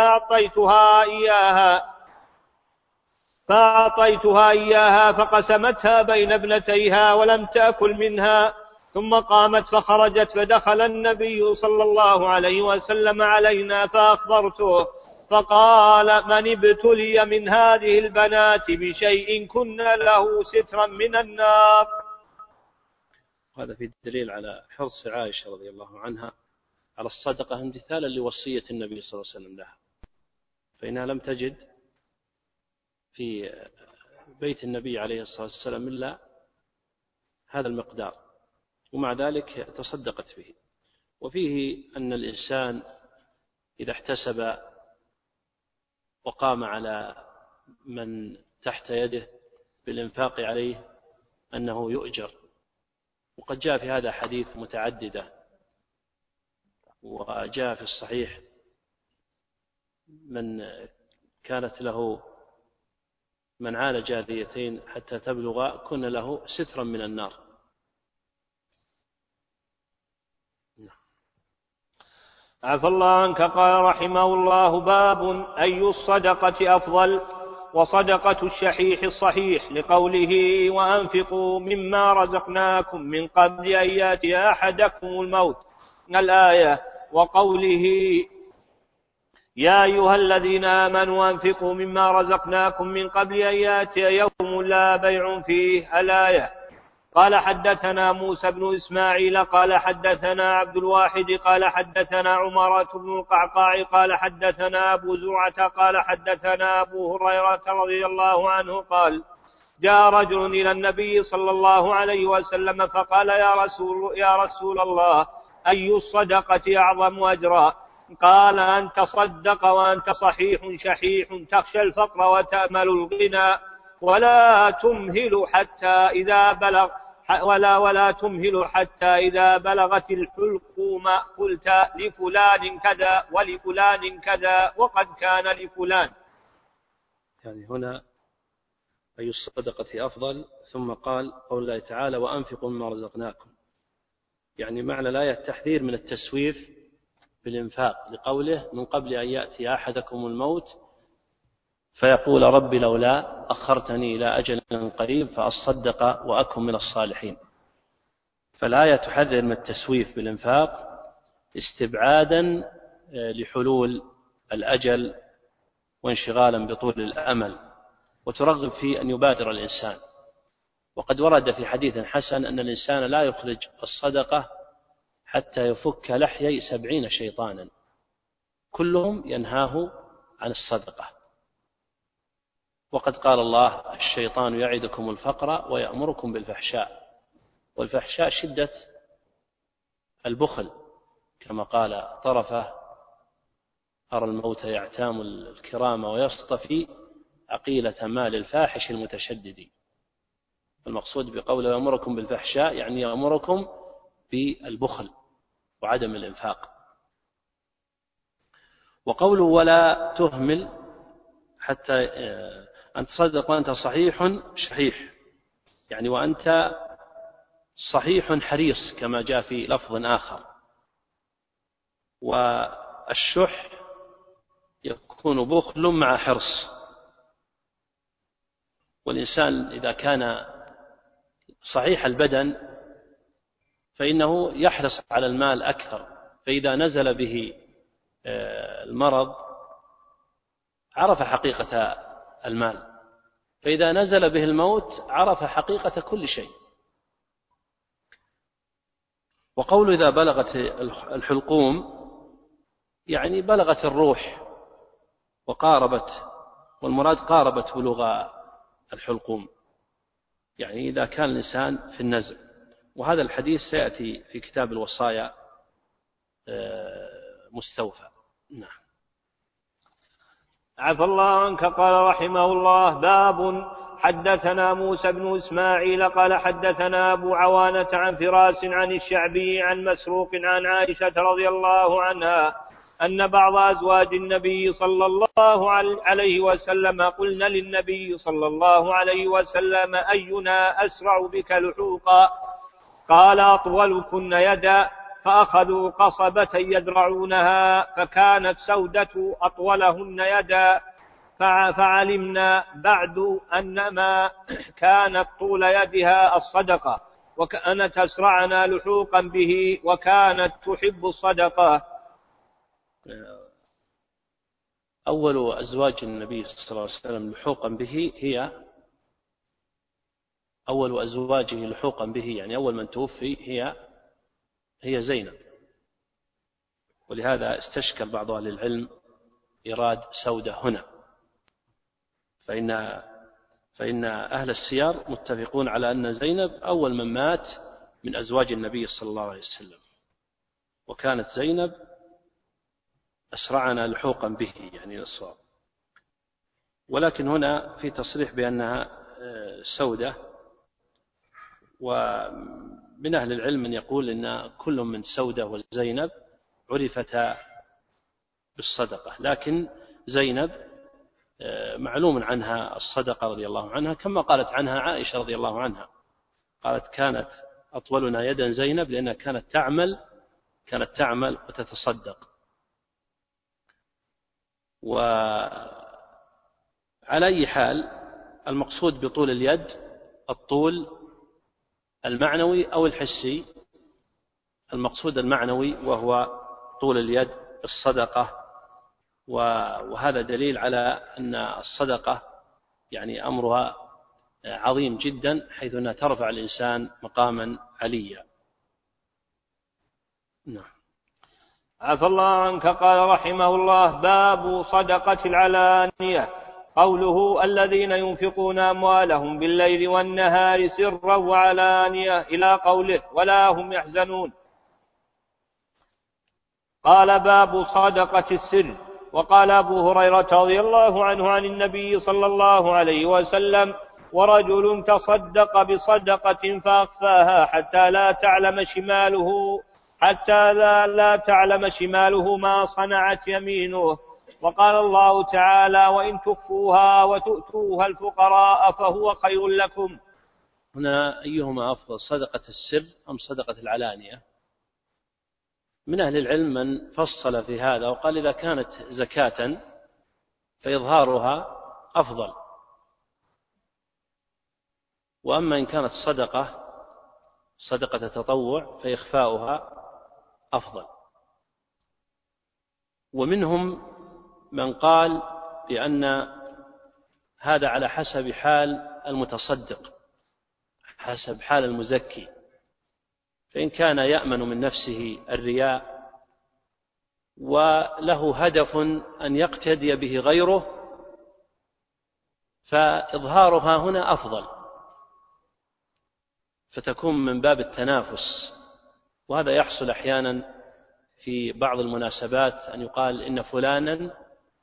فأعطيتها إياها فقسمتها بين ابنتيها ولم تأكل منها، ثم قامت فخرجت فدخل النبي صلى الله عليه وسلم علينا فأخبرته فقال من ابتلي من هذه البنات بشيء كن له سترا من النار. هذا في دليل على حرص عائشة رضي الله عنها على الصدقة امتثالا لوصية النبي صلى الله عليه وسلم لها، فإنها لم تجد في بيت النبي عليه الصلاة والسلام إلا هذا المقدار، ومع ذلك تصدقت به. وفيه أن الإنسان إذا احتسب وقام على من تحت يده بالإنفاق عليه أنه يؤجر، وقد جاء في هذا حديث متعددة، وجاء في الصحيح من كانت له من عال جاريتين حتى تبلغ كن له سترا من النار. عفى الله عنك. قال رحمه الله باب أي الصدقة أفضل؟ وصدقة الشحيح الصحيح لقوله وأنفقوا مما رزقناكم من قبل أن يأتي أحدكم الموت الآية، وقوله يا أيها الذين آمنوا أنفقوا مما رزقناكم من قبل أن يأتي يوم لا بيع فيه الآية. قال حدثنا موسى بن إسماعيل قال حدثنا عبد الواحد قال حدثنا عمارة بن القعقاع قال حدثنا أبو زرعة قال حدثنا أبو هريرة رضي الله عنه قال جاء رجل إلى النبي صلى الله عليه وسلم فقال يا رسول الله أي الصدقة أعظم أجرا؟ قال أن تصدق وأنت صحيح شحيح تخشى الفقر وتأمل الغنى ولا تمهل حتى إذا بلغت الحلقوم قلت لفلان كذا ولفلان كذا وقد كان لفلان. يعني هنا أي الصدقة أفضل، ثم قال قول الله تعالى وأنفقوا مما رزقناكم، يعني معنى الآية التحذير من التسويف بالإنفاق، لقوله من قبل أن يأتي أحدكم الموت فيقول رب لولا أخرتني إلى أجل قريب فأصدق وأكن من الصالحين. فالآية تحذر من التسويف بالإنفاق استبعادا لحلول الأجل وانشغالا بطول الأمل، وترغب في أن يبادر الإنسان. وقد ورد في حديث حسن أن الإنسان لا يخرج الصدقة حتى يفك لحيي 70 شيطانا، كلهم ينهاه عن الصدقة. وقد قال الله: الشيطان يعدكم الفقر ويأمركم بالفحشاء. والفحشاء شدة البخل، كما قال طرفة: أرى الموت يعتام الكرام ويصطفي عقيلة مال الفاحش المتشدد. المقصود بقوله يأمركم بالفحشاء يعني يأمركم بالبخل وعدم الإنفاق. وقوله ولا تهمل حتى أن تصدق وأنت صحيح شحيح، يعني وأنت صحيح حريص كما جاء في لفظ آخر. والشح يكون بخل مع حرص، والإنسان إذا كان صحيح البدن فإنه يحرص على المال أكثر، فإذا نزل به المرض عرف حقيقة المال، فإذا نزل به الموت عرف حقيقة كل شيء. وقول إذا بلغت الحلقوم يعني بلغت الروح وقاربت، والمراد قاربت بلوغ الحلقوم، يعني إذا كان الإنسان في النزع. وهذا الحديث سيأتي في كتاب الوصايا مستوفى. نعم. عفى الله عنك. قال رحمه الله: باب. حدثنا موسى بن إسماعيل قال حدثنا أبو عوانة عن فراس عن الشعبي عن مسروق عن عائشة رضي الله عنها أن بعض أزواج النبي صلى الله عليه وسلم قلن للنبي صلى الله عليه وسلم: أينا أسرع بك لحوقا؟ قال: أطولكن يدا. فأخذوا قصبة يدرعونها، فكانت سودة أطولهن يدا، فعلمنا بعد أن ما كانت طول يدها الصدقة، وكانت أسرعنا لحوقا به، وكانت تحب الصدقة. أول أزواج النبي صلى الله عليه وسلم لحوقا به أول أزواجه لحوقا به يعني أول من توفي هي زينب. ولهذا استشكل بعض أهل العلم إيراد سودة هنا، فإن أهل السير متفقون على أن زينب أول من مات من أزواج النبي صلى الله عليه وسلم، وكانت زينب أسرعنا لحوقا به يعني الصواب. ولكن هنا في تصريح بأنها سودة، ومن أهل العلم من يقول إن كل من سودة وزينب عرفتا بالصدقة، لكن زينب معلوم عنها الصدقة رضي الله عنها، كما قالت عنها عائشة رضي الله عنها، قالت: كانت أطولنا يدا زينب، لأنها كانت تعمل وتتصدق. وعلى أي حال المقصود بطول اليد الطول المعنوي أو الحسي. المقصود المعنوي وهو طول اليد الصدقة، وهذا دليل على أن الصدقة يعني أمرها عظيم جدا، حيث أنها ترفع الإنسان مقاما عليا. نعم. عفى الله عنك. قال رحمه الله: باب صدقة العلانية. قوله: الذين ينفقون أموالهم بالليل والنهار سرا وعلانية، إلى قوله: ولا هم يحزنون. قال: باب صدقة السر. وقال أبو هريرة رضي الله عنه عن النبي صلى الله عليه وسلم: ورجل تصدق بصدقة فأخفاها حتى لا تعلم شماله ما صنعت يمينه. وقال الله تعالى: وإن تخفوها وتؤتوها الفقراء فهو خير لكم. هنا أيهما أفضل، صدقة السر أم صدقة العلانية؟ من أهل العلم من فصل في هذا وقال: إذا كانت زكاة فإظهارها أفضل، وأما إن كانت صدقة تطوع فإخفاؤها أفضل. ومنهم من قال بأن هذا على حسب حال المتصدق، حسب حال المزكي، فإن كان يأمن من نفسه الرياء وله هدف أن يقتدي به غيره، فإظهارها هنا أفضل، فتكون من باب التنافس. وهذا يحصل أحيانا في بعض المناسبات، أن يقال إن فلانا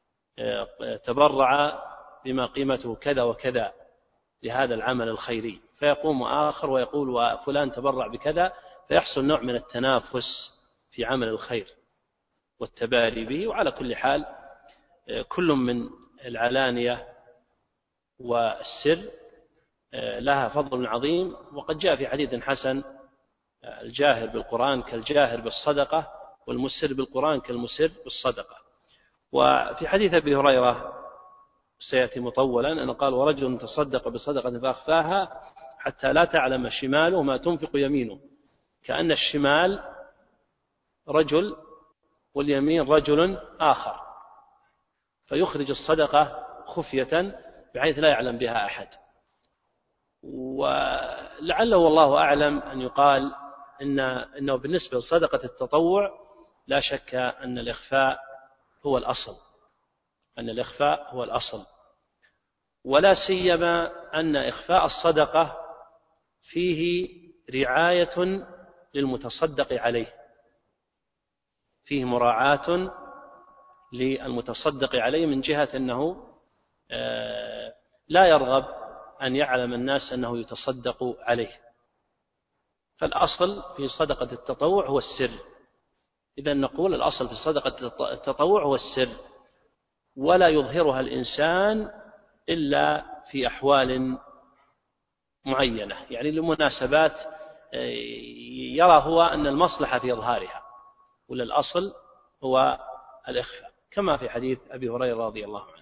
تبرع بما قيمته كذا وكذا لهذا العمل الخيري، فيقوم آخر ويقول وفلان تبرع بكذا، فيحصل نوع من التنافس في عمل الخير والتباري به. وعلى كل حال كل من العلانية والسر لها فضل عظيم. وقد جاء في حديث حسن: الجاهر بالقرآن كالجاهر بالصدقة، والمسر بالقرآن كالمسر بالصدقة. وفي حديث أبي هريرة سيأتي مطولا أنه قال: ورجل تصدق بصدقة فأخفاها حتى لا تعلم شماله ما تنفق يمينه، كأن الشمال رجل واليمين رجل آخر، فيخرج الصدقة خفية بحيث لا يعلم بها أحد. ولعله والله أعلم أن يقال إنه بالنسبة لصدقة التطوع لا شك أن الإخفاء هو الأصل، ولا سيما أن إخفاء الصدقة فيه رعاية للمتصدق عليه، فيه مراعاة للمتصدق عليه من جهة أنه لا يرغب أن يعلم الناس أنه يتصدق عليه. فالأصل في صدقة التطوع هو السر. إذا نقول الأصل في صدقة التطوع هو السر، ولا يظهرها الإنسان إلا في أحوال معينة، يعني لمناسبات يرى هو أن المصلحة في إظهارها، ولا الأصل هو الإخفاء، كما في حديث أبي هريرة رضي الله عنه.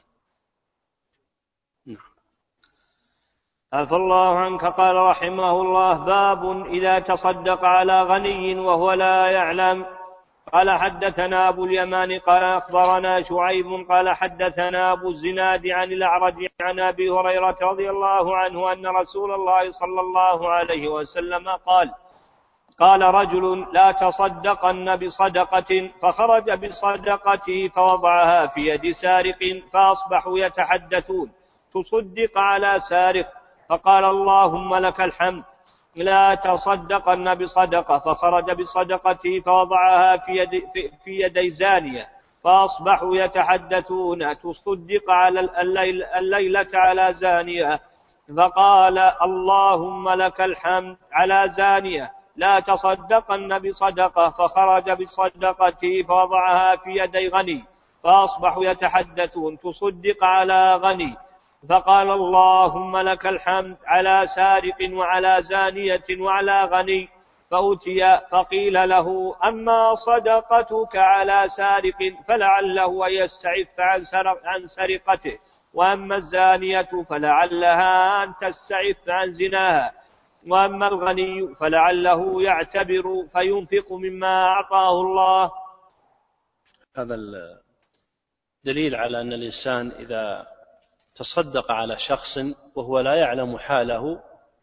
نعم. عفى الله عنك. قال رحمه الله: باب إذا تصدق على غني وهو لا يعلم. قال حدثنا أبو اليمان قال أخبرنا شعيب قال حدثنا أبو الزناد عن الأعرج عن أبي هريرة رضي الله عنه أن رسول الله صلى الله عليه وسلم قال رجل: لا تصدقن بصدقة، فخرج بصدقته فوضعها في يد سارق، فأصبحوا يتحدثون: تصدق على سارق؟ فقال: اللهم لك الحمد، لا تصدقن بصدقة. فخرج بصدقته فوضعها في يدي زانية، فأصبحوا يتحدثون: تصدق على الليلة على زانية. فقال: اللهم لك الحمد، على زانية لا تصدقن بصدقة. فخرج بصدقته فوضعها في يدي غني، فأصبحوا يتحدثون: تصدق على غني. فقال: اللهم لك الحمد، على سارق وعلى زانية وعلى غني. فأتي فقيل له: أما صدقتك على سارق فلعله أن يستعف عن سرقته، وأما الزانية فلعلها أن تستعف عن زناها، وأما الغني فلعله يعتبر فينفق مما أعطاه الله. هذا الدليل على أن الإنسان إذا تصدق على شخص وهو لا يعلم حاله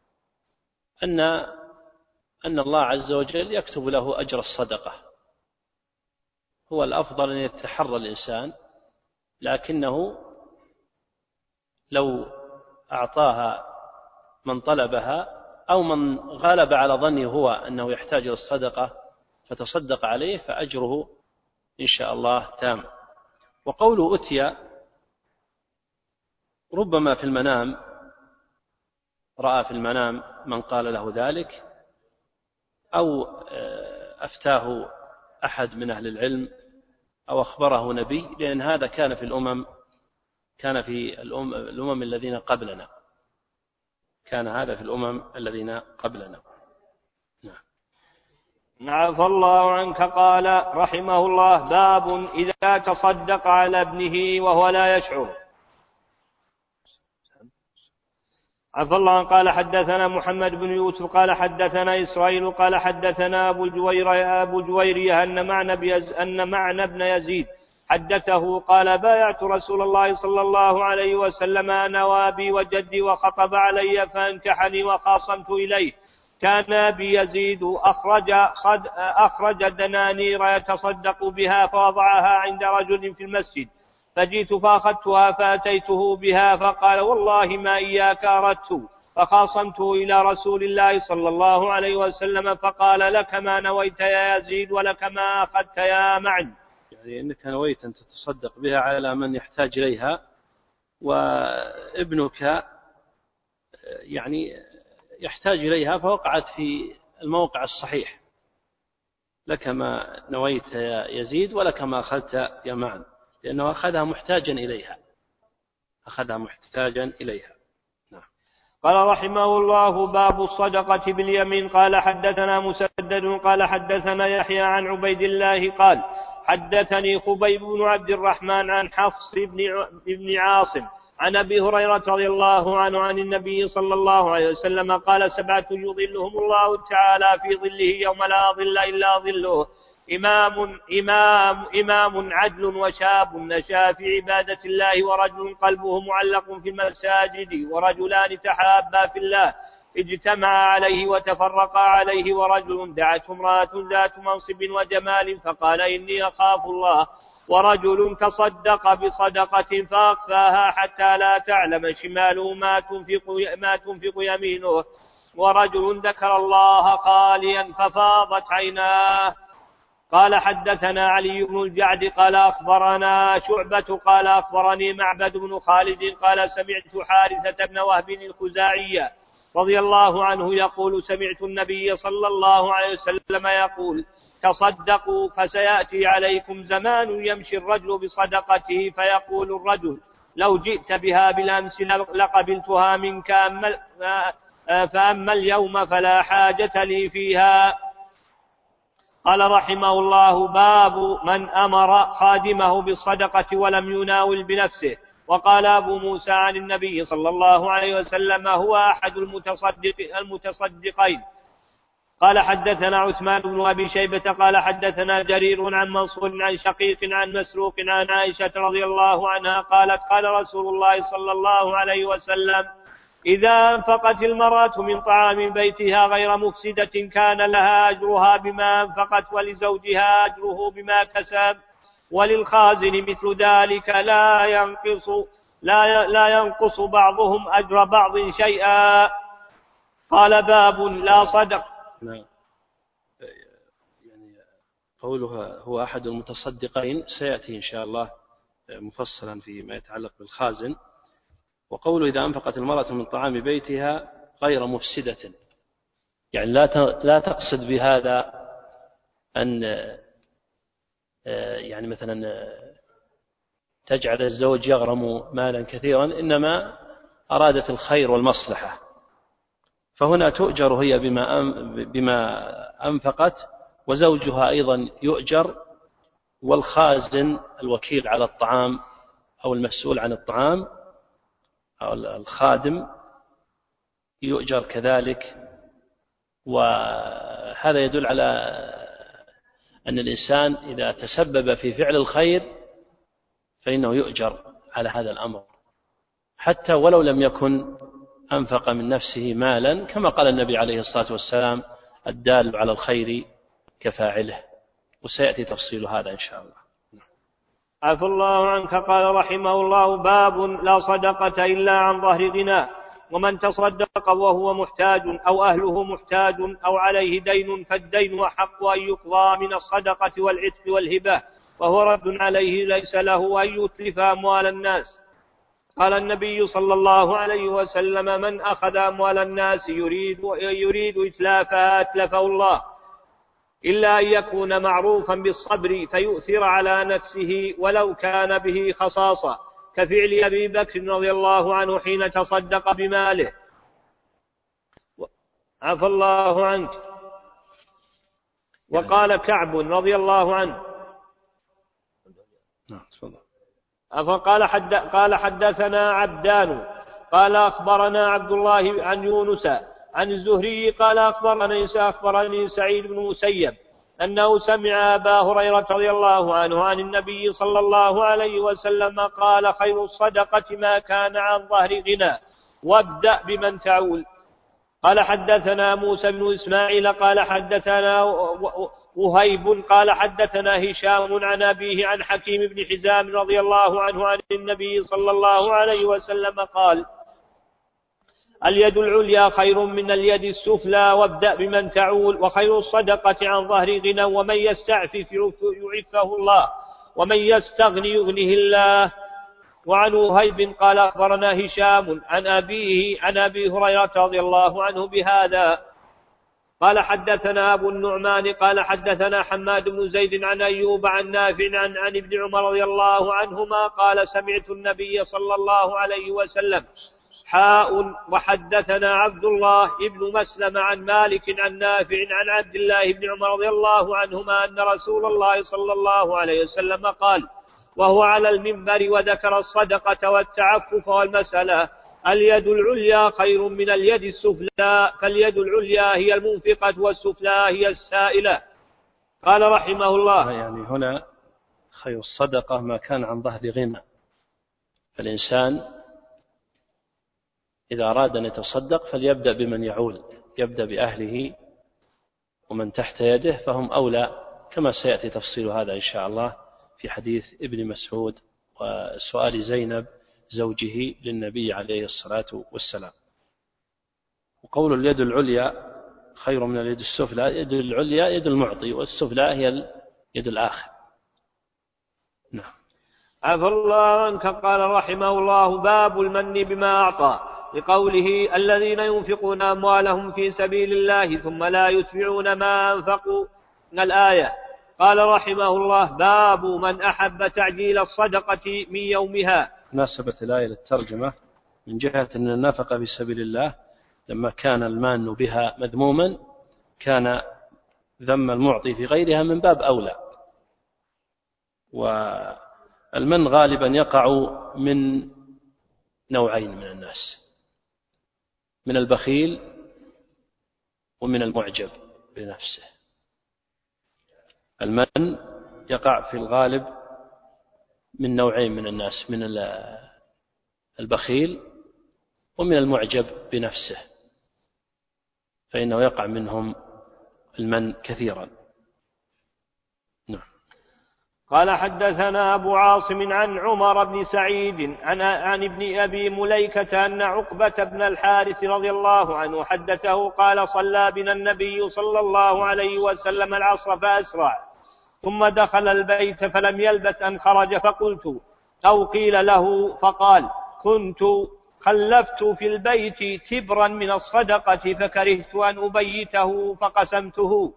أن الله عز وجل يكتب له أجر الصدقة. هو الأفضل أن يتحرى الإنسان، لكنه لو أعطاها من طلبها أو من غلب على ظنه هو أنه يحتاج للصدقة فتصدق عليه، فأجره إن شاء الله تام. وقوله أتي، ربما في المنام رأى في المنام من قال له ذلك، أو أفتاه أحد من أهل العلم، أو أخبره نبي، لأن هذا كان في الأمم الذين قبلنا، كان هذا في الأمم الذين قبلنا. عفى الله عنك. قال رحمه الله: باب إذا تصدق على ابنه وهو لا يشعر. عفى الله عنه. قال حدثنا محمد بن يوسف قال حدثنا إسرائيل قال حدثنا أبو جويرية أن معنى بن يزيد حدثه قال: بايعت رسول الله صلى الله عليه وسلم أنا وأبي وجدي، وخطب علي فأنكحني وخاصمت إليه. كان أبي يزيد أخرج دنانير يتصدق بها فوضعها عند رجل في المسجد، فجئت فأخذتها فأتيته بها فقال والله ما إياك أردت، فخاصمته إلى رسول الله صلى الله عليه وسلم فقال لك ما نويت يا يزيد ولك ما أخذت يا معن. يعني إنك نويت أن تتصدق بها على من يحتاج إليها، وابنك يعني يحتاج إليها فوقعت في الموقع الصحيح، لك ما نويت يا يزيد ولك ما أخذت يا معن، لأنه أخذها محتاجا إليها. نعم. قال رحمه الله باب الصدقة باليمين. قال حدثنا مسدد قال حدثنا يحيى عن عبيد الله قال حدثني خبيب بن عبد الرحمن عن حفص بن عاصم عن أبي هريرة رضي الله عنه عن النبي صلى الله عليه وسلم قال 7 يظلهم الله تعالى في ظله يوم لا ظل إلا ظله: إمام عدل وشاب نشا في عبادة الله ورجل قلبه معلق في المساجد ورجلان تحابا في الله اجتمعا عليه وتفرقا عليه ورجل دعته امرأة ذات منصب وجمال فقال إني أخاف الله ورجل تصدق بصدقة فأخفاها حتى لا تعلم شماله ما تنفق يمينه ورجل ذكر الله خاليا ففاضت عيناه. قال حدثنا علي بن الجعد قال أخبرنا شعبة قال أخبرني معبد بن خالد قال سمعت حارثة بن وهب الخزاعي رضي الله عنه يقول سمعت النبي صلى الله عليه وسلم يقول تصدقوا فسيأتي عليكم زمان يمشي الرجل بصدقته فيقول الرجل لو جئت بها بالأمس لقبلتها منك فأما اليوم فلا حاجة لي فيها. قال رحمه الله باب من أمر خادمه بالصدقة ولم يناول بنفسه. وقال أبو موسى عن النبي صلى الله عليه وسلم هو أحد المتصدقين. قال حدثنا عثمان بن أبي شيبة قال حدثنا جرير عن منصور عن شقيق عن مسروق عن عائشة رضي الله عنها قالت قال رسول الله صلى الله عليه وسلم إذا أنفقت المرأة من طعام بيتها غير مفسدة كان لها أجرها بما أنفقت ولزوجها أجره بما كسب وللخازن مثل ذلك لا ينقص بعضهم أجر بعض شيئا. قال باب لا صدق. يعني قوله هو أحد المتصدقين سيأتي إن شاء الله مفصلا فيما يتعلق بالخازن. وقوله إذا أنفقت المرأة من طعام بيتها غير مفسدة، يعني لا تقصد بهذا أن يعني مثلا تجعل الزوج يغرم مالا كثيرا، إنما أرادت الخير والمصلحة، فهنا تؤجر هي بما أنفقت وزوجها أيضا يؤجر، والخازن الوكيل على الطعام أو المسؤول عن الطعام أو الخادم يؤجر كذلك. وهذا يدل على أن الإنسان إذا تسبب في فعل الخير فإنه يؤجر على هذا الأمر، حتى ولو لم يكن أنفق من نفسه مالا، كما قال النبي عليه الصلاة والسلام الدال على الخير كفاعله، وسيأتي تفصيل هذا إن شاء الله. عفى الله عنك. قال رحمه الله باب لا صدقة إلا عن ظهر غنى. ومن تصدق وهو محتاج أو أهله محتاج أو عليه دين فالدين أحق أن يقضى من الصدقة والعتق والهبة، وهو رد عليه ليس له أن يتلف أموال الناس. قال النبي صلى الله عليه وسلم من أخذ أموال الناس يريد إتلافها أتلفه الله، إلا أن يكون معروفا بالصبر فيؤثر على نفسه ولو كان به خصاصة، كفعل أبي بكر رضي الله عنه حين تصدق بماله. عفى الله عنك. وقال كعب رضي الله عنه قال حدثنا عبدان قال أخبرنا عبد الله عن يونس عن الزهري قال أخبرني سعيد بن مسيب أنه سمع أبا هريرة رضي الله عنه عن النبي صلى الله عليه وسلم قال خير الصدقة ما كان عن ظهر غنى وابدأ بمن تعول. قال حدثنا موسى بن إسماعيل قال حدثنا وهيب قال حدثنا هشام عن أبيه عن حكيم بن حزام رضي الله عنه عن النبي صلى الله عليه وسلم قال: اليد العليا خير من اليد السفلى، وابدأ بمن تعول، وخير الصدقة عن ظهر غنى، ومن يستعفف يعفه الله، ومن يستغني يغنه الله. وعن وهيب قال أخبرنا هشام عن أبيه عن أبي هريرة رضي الله عنه بهذا. قال حدثنا أبو النعمان قال حدثنا حماد بن زيد عن أيوب عن نافع عن ابن عمر رضي الله عنهما قال: سمعت النبي صلى الله عليه وسلم وحدثنا عبد الله بن مسلم عن مالك عن نافع عن عبد الله بن عمر رضي الله عنهما أن رسول الله صلى الله عليه وسلم قال وهو على المنبر وذكر الصدقة والتعفف والمسألة: اليد العليا خير من اليد السفلى، فاليد العليا هي المنفقة والسفلى هي السائلة. قال رحمه الله: يعني هنا خير الصدقة ما كان عن ظهر غنى، فالإنسان إذا أراد أن يتصدق فليبدأ بمن يعول، يبدأ بأهله ومن تحت يده، فهم أولى، كما سيأتي تفصيل هذا إن شاء الله في حديث ابن مسعود وسؤال زينب زوجه للنبي عليه الصلاة والسلام. وقول اليد العليا خير من اليد السفلى، يد العليا يد المعطي، والسفلى هي يد الآخر. نعم. عفى الله عنك. قال رحمه الله: باب المن بما أعطى، لقوله: الذين ينفقون أموالهم في سبيل الله ثم لا يتبعون ما أنفقوا، من الآية. قال رحمه الله: باب من أحب تعجيل الصدقة من يومها. مناسبة الآية للترجمة من جهة أن النفقة في سبيل الله لما كان المان بها مذموما كان ذم المعطي في غيرها من باب أولى. والمن غالبا يقع من نوعين من الناس: من البخيل ومن المعجب بنفسه. المن يقع في الغالب من نوعين من الناس: من البخيل ومن المعجب بنفسه، فإنه يقع منهم المن كثيرا. نعم. قال حدثنا أبو عاصم عن عمر بن سعيد عن ابن أبي مليكة أن عقبة بن الحارث رضي الله عنه حدثه قال: صلى بنا النبي صلى الله عليه وسلم العصر فأسرع، ثم دخل البيت فلم يلبث أن خرج، فقلت أو قيل له فقال: كنت خلفت في البيت تبرا من الصدقة فكرهت أن أبيته فقسمته.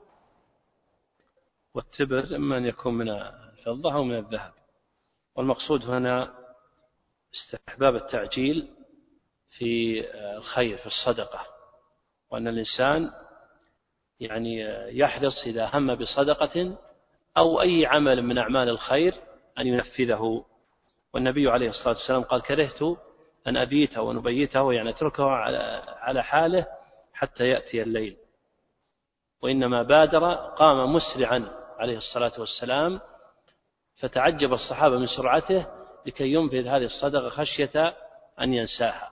والتبر إما أن يكون من الفضة أو من الذهب، والمقصود هنا استحباب التعجيل في الخير في الصدقة، وأن الإنسان يعني يحرص إذا هم بصدقة أو أي عمل من أعمال الخير أن ينفذه. والنبي عليه الصلاة والسلام قال: كرهت أن أبيته ونبيته، يعني اتركه على حاله حتى يأتي الليل. وإنما بادر، قام مسرعا عليه الصلاة والسلام، فتعجب الصحابة من سرعته لكي ينفذ هذه الصدقة خشية أن ينساها.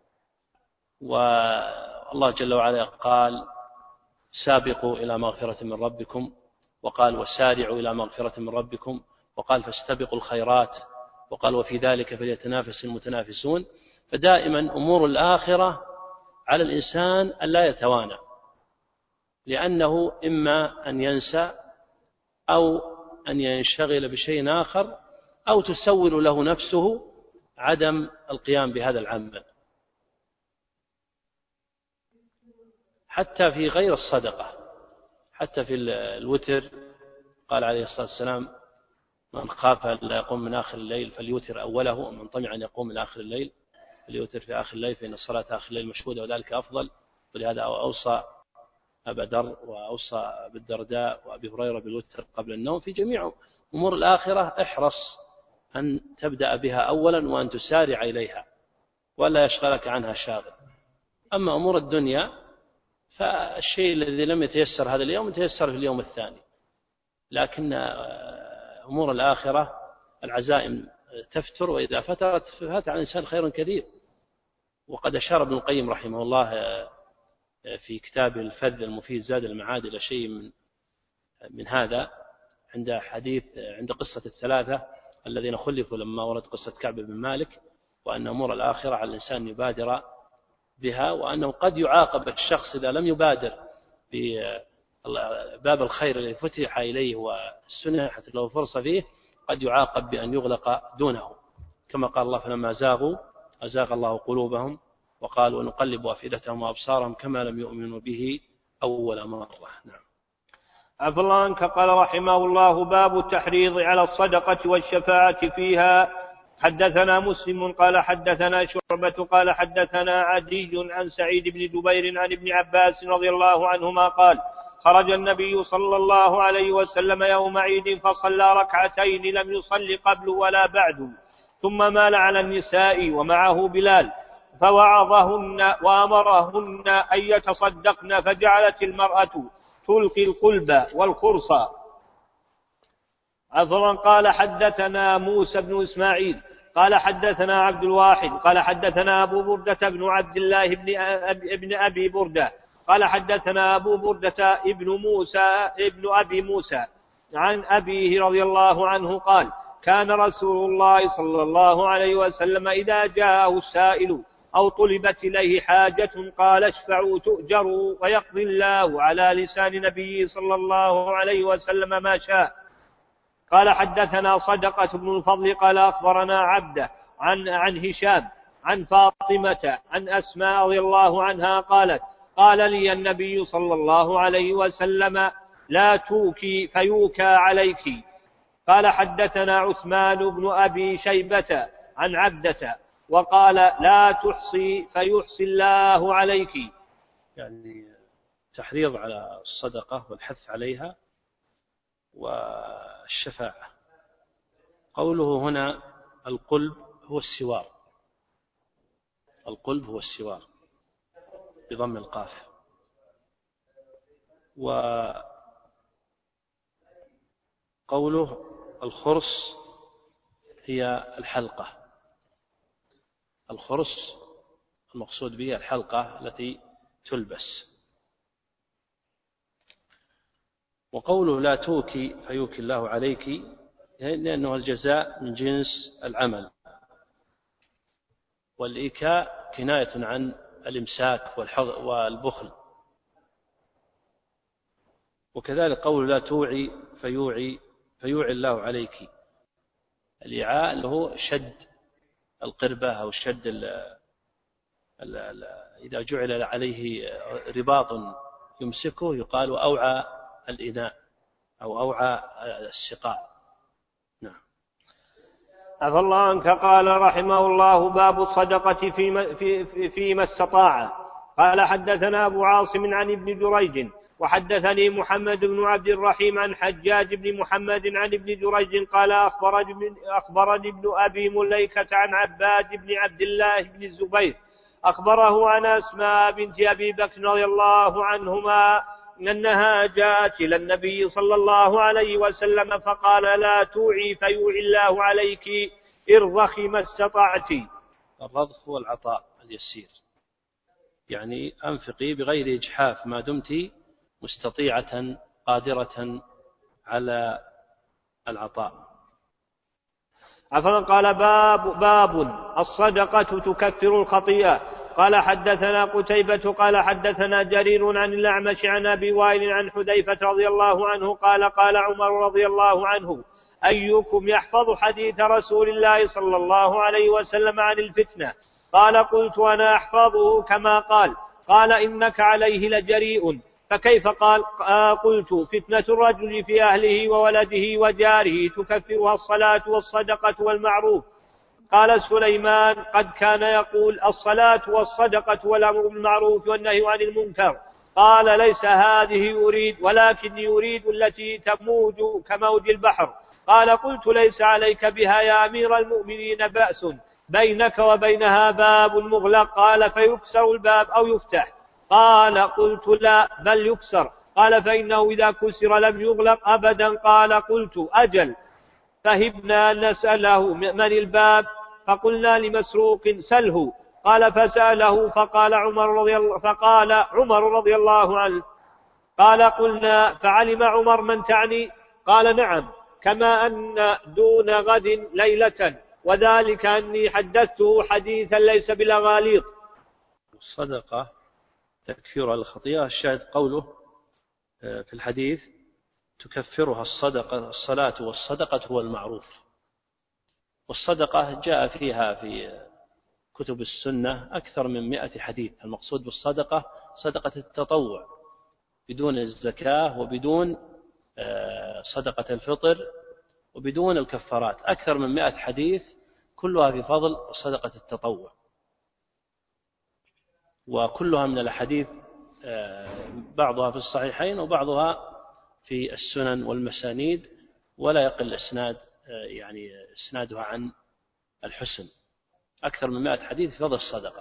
والله جل وعلا قال: سابقوا إلى مغفرة من ربكم، وقال: وسارعوا إلى مغفرة من ربكم، وقال: فاستبقوا الخيرات، وقال: وفي ذلك فليتنافس المتنافسون. فدائما أمور الآخرة على الإنسان ألا يتوانى، لأنه إما أن ينسى أو أن ينشغل بشيء آخر، أو تسول له نفسه عدم القيام بهذا العمل. حتى في غير الصدقة، حتى في الوتر قال عليه الصلاة والسلام: من خاف أن لا يقوم من آخر الليل فليوتر أوله، ومن طمع أن يقوم من آخر الليل فليوتر في آخر الليل، فإن الصلاة آخر الليل مشهودة وذلك أفضل. ولهذا أوصى أبا ذر وأوصى بالدرداء وأبي هريرة بالوتر قبل النوم. في جميع أمور الآخرة احرص أن تبدأ بها أولا وأن تسارع إليها ولا يشغلك عنها شاغل. أما أمور الدنيا فالشيء الذي لم يتيسر هذا اليوم يتيسر في اليوم الثاني، لكن أمور الآخرة العزائم تفتر، وإذا فترت فات على الإنسان خير كثير. وقد أشار ابن القيم رحمه الله في كتاب الفذ المفيد زاد المعاد إلى شيء من هذا عند قصة الثلاثة الذين خلفوا لما ورد قصة كعب بن مالك، وأن أمور الآخرة على الإنسان يبادر بها، وأنه قد يعاقب الشخص إذا لم يبادر بباب الخير الذي فتح إليه والسنحت له فرصة فيه، قد يعاقب بأن يغلق دونه، كما قال الله فلما زاغوا أزاغ الله قلوبهم وقالوا نقلب أفئدتهم وأبصارهم كما لم يؤمنوا به أول مرة. نعم. عفى الله عنك. قال رحمه الله: باب التحريض على الصدقة والشفاعة فيها. حدثنا مسلم قال حدثنا شعبة قال حدثنا عدي عن سعيد بن جبير عن ابن عباس رضي الله عنهما قال: خرج النبي صلى الله عليه وسلم يوم عيد فصلى ركعتين لم يصل قبل ولا بعد، ثم مال على النساء ومعه بلال فوعظهن وأمرهن أن يتصدقن، فجعلت المرأة تلقي القلب والخرص. عفوا. قال حدثنا موسى بن إسماعيل قال حدثنا عبد الواحد قال حدثنا أبو بردة بن عبد الله بن أبي بردة قال حدثنا أبو بردة ابن أبي موسى عن أبيه رضي الله عنه قال: كان رسول الله صلى الله عليه وسلم إذا جاءه السائل أو طلبت إليه حاجة قال: اشفعوا تؤجروا، ويقضي الله على لسان نبيه صلى الله عليه وسلم ما شاء. قال حدثنا صدقة بن الفضل قال أخبرنا عبده عن هشام عن فاطمة عن أسماء رضي الله عنها قالت: قال لي النبي صلى الله عليه وسلم: لا توكي فيوكى عليك. قال حدثنا عثمان بن أبي شيبة عن عبدة وقال: لا تحصي فيحصي الله عليك. يعني تحريض على الصدقة والحث عليها والشفاعة. قوله هنا القلب هو السوار، القلب هو السوار بضم القاف. وقوله الخرص هي الحلقة، الخرص المقصود به الحلقة التي تلبس. وقوله لا توكي فيوكي الله عليك لأنه الجزاء من جنس العمل، والإيكاء كناية عن الإمساك والبخل. وكذلك قول لا توعي فيوعي الله عليك، الإيعاء له شد القربة أو شد إذا جعل عليه رباط يمسكه يقال أوعى الإناء أو أوعى السقاء. نعم. عفى الله عنك. قال رحمه الله: باب الصدقة فيما استطاع. قال حدثنا أبو عاصم عن ابن جريج وحدثني محمد بن عبد الرحيم عن حجاج بن محمد عن ابن جريج قال: أخبرني ابن أبي مليكة عن عباد بن عبد الله بن الزبير أخبره عن أسماء بنت أبي بكر رضي الله عنهما أنها جاءت إلى النبي صلى الله عليه وسلم فقال: لا توعي فيوعي الله عليك، ارضخي ما استطعت. الرضخ هو العطاء اليسير، يعني أنفقي بغير إجحاف ما دمت مستطيعة قادرة على العطاء. عفوا. قال: باب الصدقة تكفر الخطيئة. قال حدثنا قتيبة قال حدثنا جرير عن الأعمش عن أبي وائل عن حذيفة رضي الله عنه قال: قال عمر رضي الله عنه: أيكم يحفظ حديث رسول الله صلى الله عليه وسلم عن الفتنة؟ قال: قلت: أنا أحفظه كما قال. قال: إنك عليه لجريء. فكيف؟ قال: قلت: فتنة الرجل في أهله وولده وجاره تكفرها الصلاة والصدقة والمعروف. قال سليمان: قد كان يقول الصلاة والصدقة والأمر بالمعروف والنهي عن المنكر. قال: ليس هذه يريد، ولكن يريد التي تموج كموج البحر. قال: قلت: ليس عليك بها يا أمير المؤمنين بأس، بينك وبينها باب مغلق. قال: فيكسر الباب أو يفتح؟ قال: قلت: لا، بل يكسر. قال: فإنه إذا كسر لم يغلق أبدا. قال: قلت: أجل. فهبنا أن نسأله من الباب، فقلنا لمسروق: سله. قال فسأله فقال عمر رضي الله عنه. قال قلنا فعلم عمر من تعني؟ قال نعم، كما أن دون غد ليلة، وذلك أني حدثته حديثا ليس بالأغاليط. الصدقة تكفير الخطيئة، الشاهد قوله في الحديث تكفرها الصلاة والصدقة هو المعروف. والصدقة جاء فيها في كتب السنة أكثر من 100 حديث. المقصود بالصدقة صدقة التطوع بدون الزكاة وبدون صدقة الفطر وبدون الكفارات، أكثر من 100 حديث كلها في فضل صدقة التطوع، وكلها من الحديث بعضها في الصحيحين وبعضها في السنن والمسانيد، ولا يقل إسنادها عن الحسن. أكثر من 100 حديث في فضل الصدقة.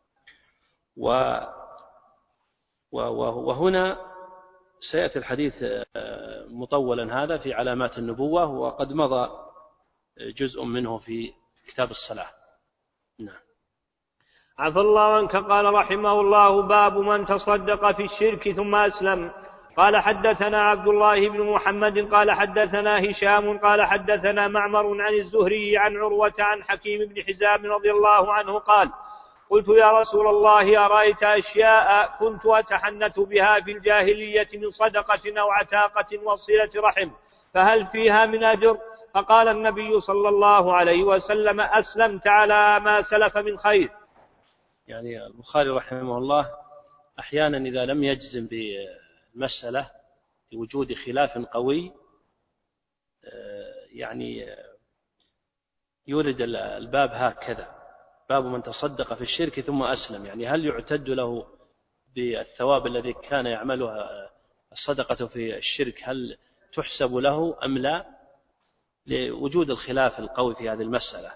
وهنا سيأتي الحديث مطولا هذا في علامات النبوة، وقد مضى جزء منه في كتاب الصلاة. نعم. عفى الله عنك. قال رحمه الله: باب من تصدق في الشرك ثم أسلم. قال حدثنا عبد الله بن محمد قال حدثنا هشام قال حدثنا معمر عن الزهري عن عروة عن حكيم بن حزام رضي الله عنه قال: قلت يا رسول الله أرأيت أشياء كنت أتحنث بها في الجاهلية من صدقة أو عتاقة وصلة رحم، فهل فيها من أجر؟ فقال النبي صلى الله عليه وسلم: أسلمت على ما سلف من خير. يعني البخاري رحمه الله أحيانا إذا لم يجزم بالمسألة لوجود خلاف قوي يورد الباب هكذا: باب من تصدق في الشرك ثم أسلم. يعني هل يعتد له بالثواب الذي كان يعمله الصدقة في الشرك، هل تحسب له أم لا، لوجود الخلاف القوي في هذه المسألة.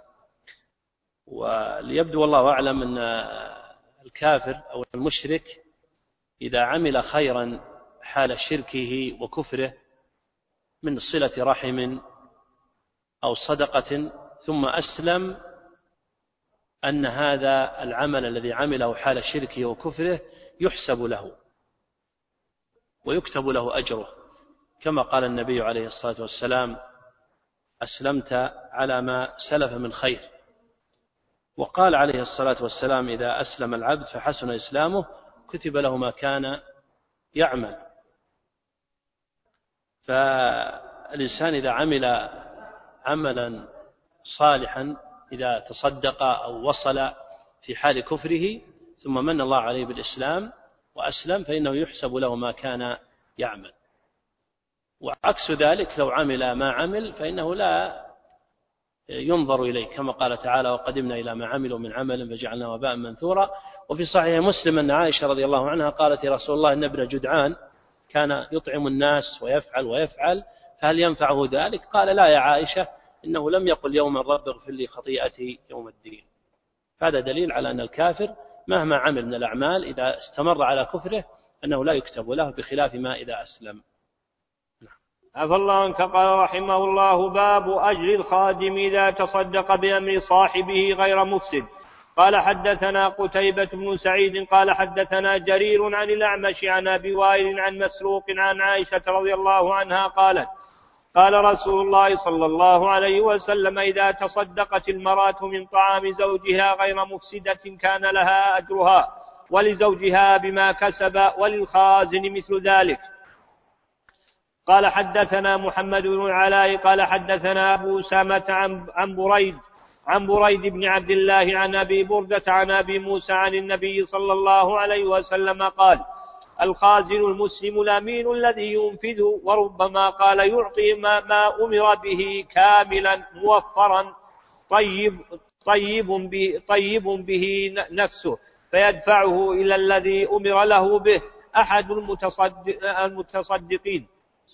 وليبدو والله أعلم أن الكافر أو المشرك إذا عمل خيرا حال شركه وكفره من صلة رحم أو صدقة ثم أسلم، أن هذا العمل الذي عمله حال شركه وكفره يحسب له ويكتب له أجره، كما قال النبي عليه الصلاة والسلام: أسلمت على ما سلف من خير. وقال عليه الصلاة والسلام: إذا أسلم العبد فحسن إسلامه كتب له ما كان يعمل. فالإنسان إذا عمل عملا صالحا، إذا تصدق أو وصل في حال كفره ثم من الله عليه بالإسلام وأسلم، فإنه يحسب له ما كان يعمل. وعكس ذلك لو عمل ما عمل فإنه لا ينظر إليه، كما قال تعالى: وقدمنا إلى ما عملوا من عمل فجعلناه هباء منثورا. وفي صحيح مسلم أن عائشة رضي الله عنها قالت: يا رسول الله إن ابن جدعان كان يطعم الناس ويفعل فهل ينفعه ذلك؟ قال: لا يا عائشة، إنه لم يقل يوما رب اغفر لي خطيئتي يوم الدين. هذا دليل على أن الكافر مهما عمل من الأعمال إذا استمر على كفره أنه لا يكتب له، بخلاف ما إذا أسلم. عفى الله عنك. قال رحمه الله: باب أجر الخادم إذا تصدق بأمر صاحبه غير مفسد. قال حدثنا قتيبة بن سعيد قال حدثنا جرير عن الأعمش عن أبي وائل عن مسروق عن عائشة رضي الله عنها قالت: قال رسول الله صلى الله عليه وسلم: إذا تصدقت المرأة من طعام زوجها غير مفسدة كان لها أجرها، ولزوجها بما كسب، وللخازن مثل ذلك. قال حدثنا محمد بن العلاء قال حدثنا أبو أسامة عن بريد بن عبد الله عن أبي بردة عن أبي موسى عن النبي صلى الله عليه وسلم قال: الخازن المسلم الأمين الذي ينفذ، وربما قال يعطي ما أمر به كاملا موفرا طيب به نفسه فيدفعه إلى الذي أمر له به أحد المتصدقين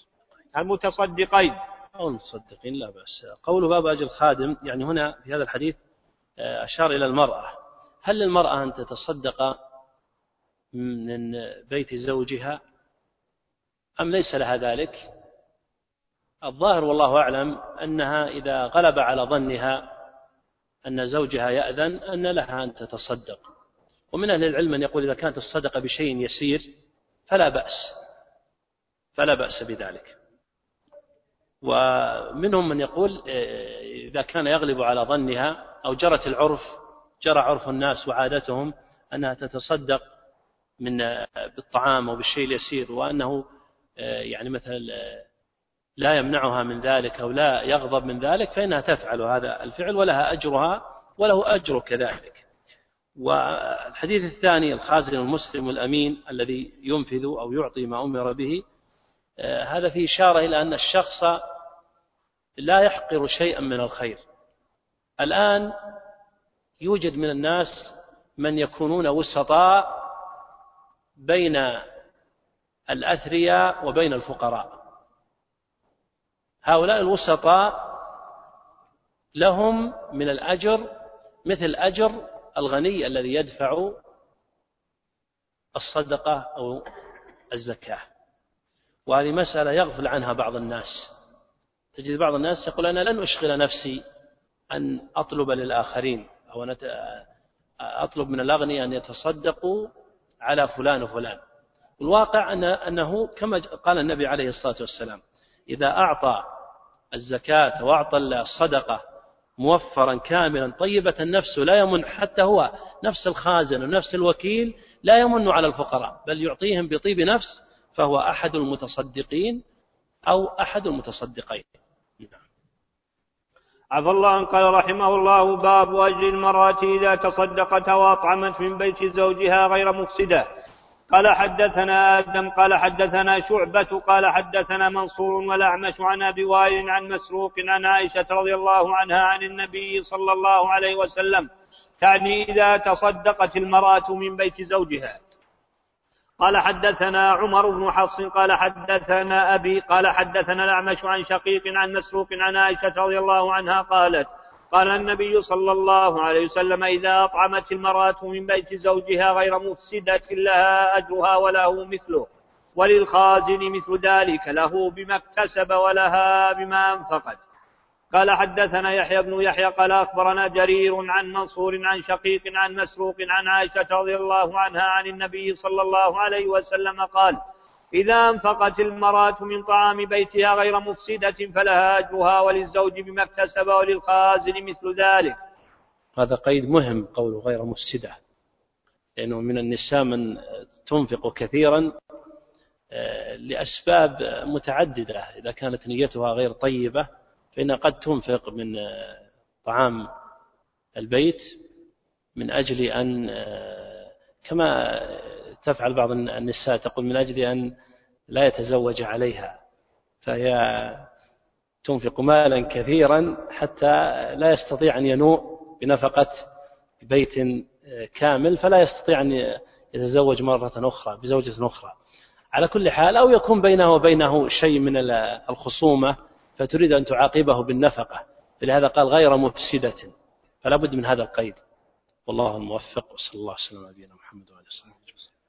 أو المصدقين لا بأس. قول باب أجر الخادم، يعني هنا في هذا الحديث أشار إلى المرأة. هل للمرأة أن تتصدق من بيت زوجها أم ليس لها ذلك؟ الظاهر والله أعلم أنها إذا غلب على ظنها أن زوجها يأذن أن لها أن تتصدق. ومن أهل العلم من يقول إذا كانت الصدقة بشيء يسير فلا بأس بذلك. ومنهم من يقول إذا كان يغلب على ظنها أو جرى عرف الناس وعادتهم أنها تتصدق بالطعام أو بالشيء اليسير، وأنه يعني مثلا لا يمنعها من ذلك أو لا يغضب من ذلك، فإنها تفعل هذا الفعل ولها أجرها وله أجر كذلك. والحديث الثاني الخازن المسلم الأمين الذي ينفذ أو يعطي ما أمر به، هذا فيه إشارة إلى أن الشخص لا يحقر شيئا من الخير. الآن يوجد من الناس من يكونون وسطاء بين الأثرياء وبين الفقراء. هؤلاء الوسطاء لهم من الأجر مثل أجر الغني الذي يدفع الصدقة أو الزكاة. وهذه مسألة يغفل عنها بعض الناس. تجد بعض الناس يقول أنا لن أشغل نفسي أن أطلب للآخرين أو أن أطلب من الأغنياء أن يتصدقوا على فلان وفلان. الواقع أنه كما قال النبي عليه الصلاة والسلام إذا أعطى الزكاة وأعطى الصدقة موفرا كاملا طيبة النفس لا يمن، حتى هو نفس الخازن ونفس الوكيل لا يمن على الفقراء بل يعطيهم بطيب نفس، فهو أحد المتصدقين أو أحد المتصدقين. عفى الله عنه. قال رحمه الله: باب أجر المرأة إذا تصدقت وأطعمت من بيت زوجها غير مفسدة. قال حدثنا آدم قال حدثنا شعبة قال حدثنا منصور والأعمش عن أبي وائل عن مسروق عن عائشة رضي الله عنها عن النبي صلى الله عليه وسلم تعني إذا تصدقت المرأة من بيت زوجها. قال حدثنا عمر بن حفص قال حدثنا أبي قال حدثنا الأعمش عن شقيق عن مسروق عن عائشة رضي الله عنها قالت: قال النبي صلى الله عليه وسلم: إذا أطعمت المرأة من بيت زوجها غير مفسدة لها أجرها وله مثله، وللخازن مثل ذلك له بما اكتسب ولها بما أنفقت. قال حدثنا يحيى بن يحيى قال أخبرنا جرير عن منصور عن شقيق عن مسروق عن عائشة رضي الله عنها عن النبي صلى الله عليه وسلم قال: إذا أنفقت المرأة من طعام بيتها غير مفسدة فلها أجرها وللزوج بما اكتسب وللخازن مثل ذلك. هذا قيد مهم قوله غير مفسدة، لأنه من النساء من تنفق كثيرا لأسباب متعددة. إذا كانت نيتها غير طيبة فإنها قد تنفق من طعام البيت من أجل أن كما تفعل بعض النساء تقول من أجل أن لا يتزوج عليها، فهي تنفق مالا كثيرا حتى لا يستطيع أن ينوء بنفقة بيت كامل، فلا يستطيع أن يتزوج مرة أخرى بزوجة أخرى. على كل حال، أو يكون بينه وبينه شيء من الخصومة فتريد أن تعاقبه بالنفقة، فلهذا قال غير مفسدة، فلا بد من هذا القيد. والله الموفق، وصلى الله وسلم على نبينا محمد وعلى آله وصحبه وسلم.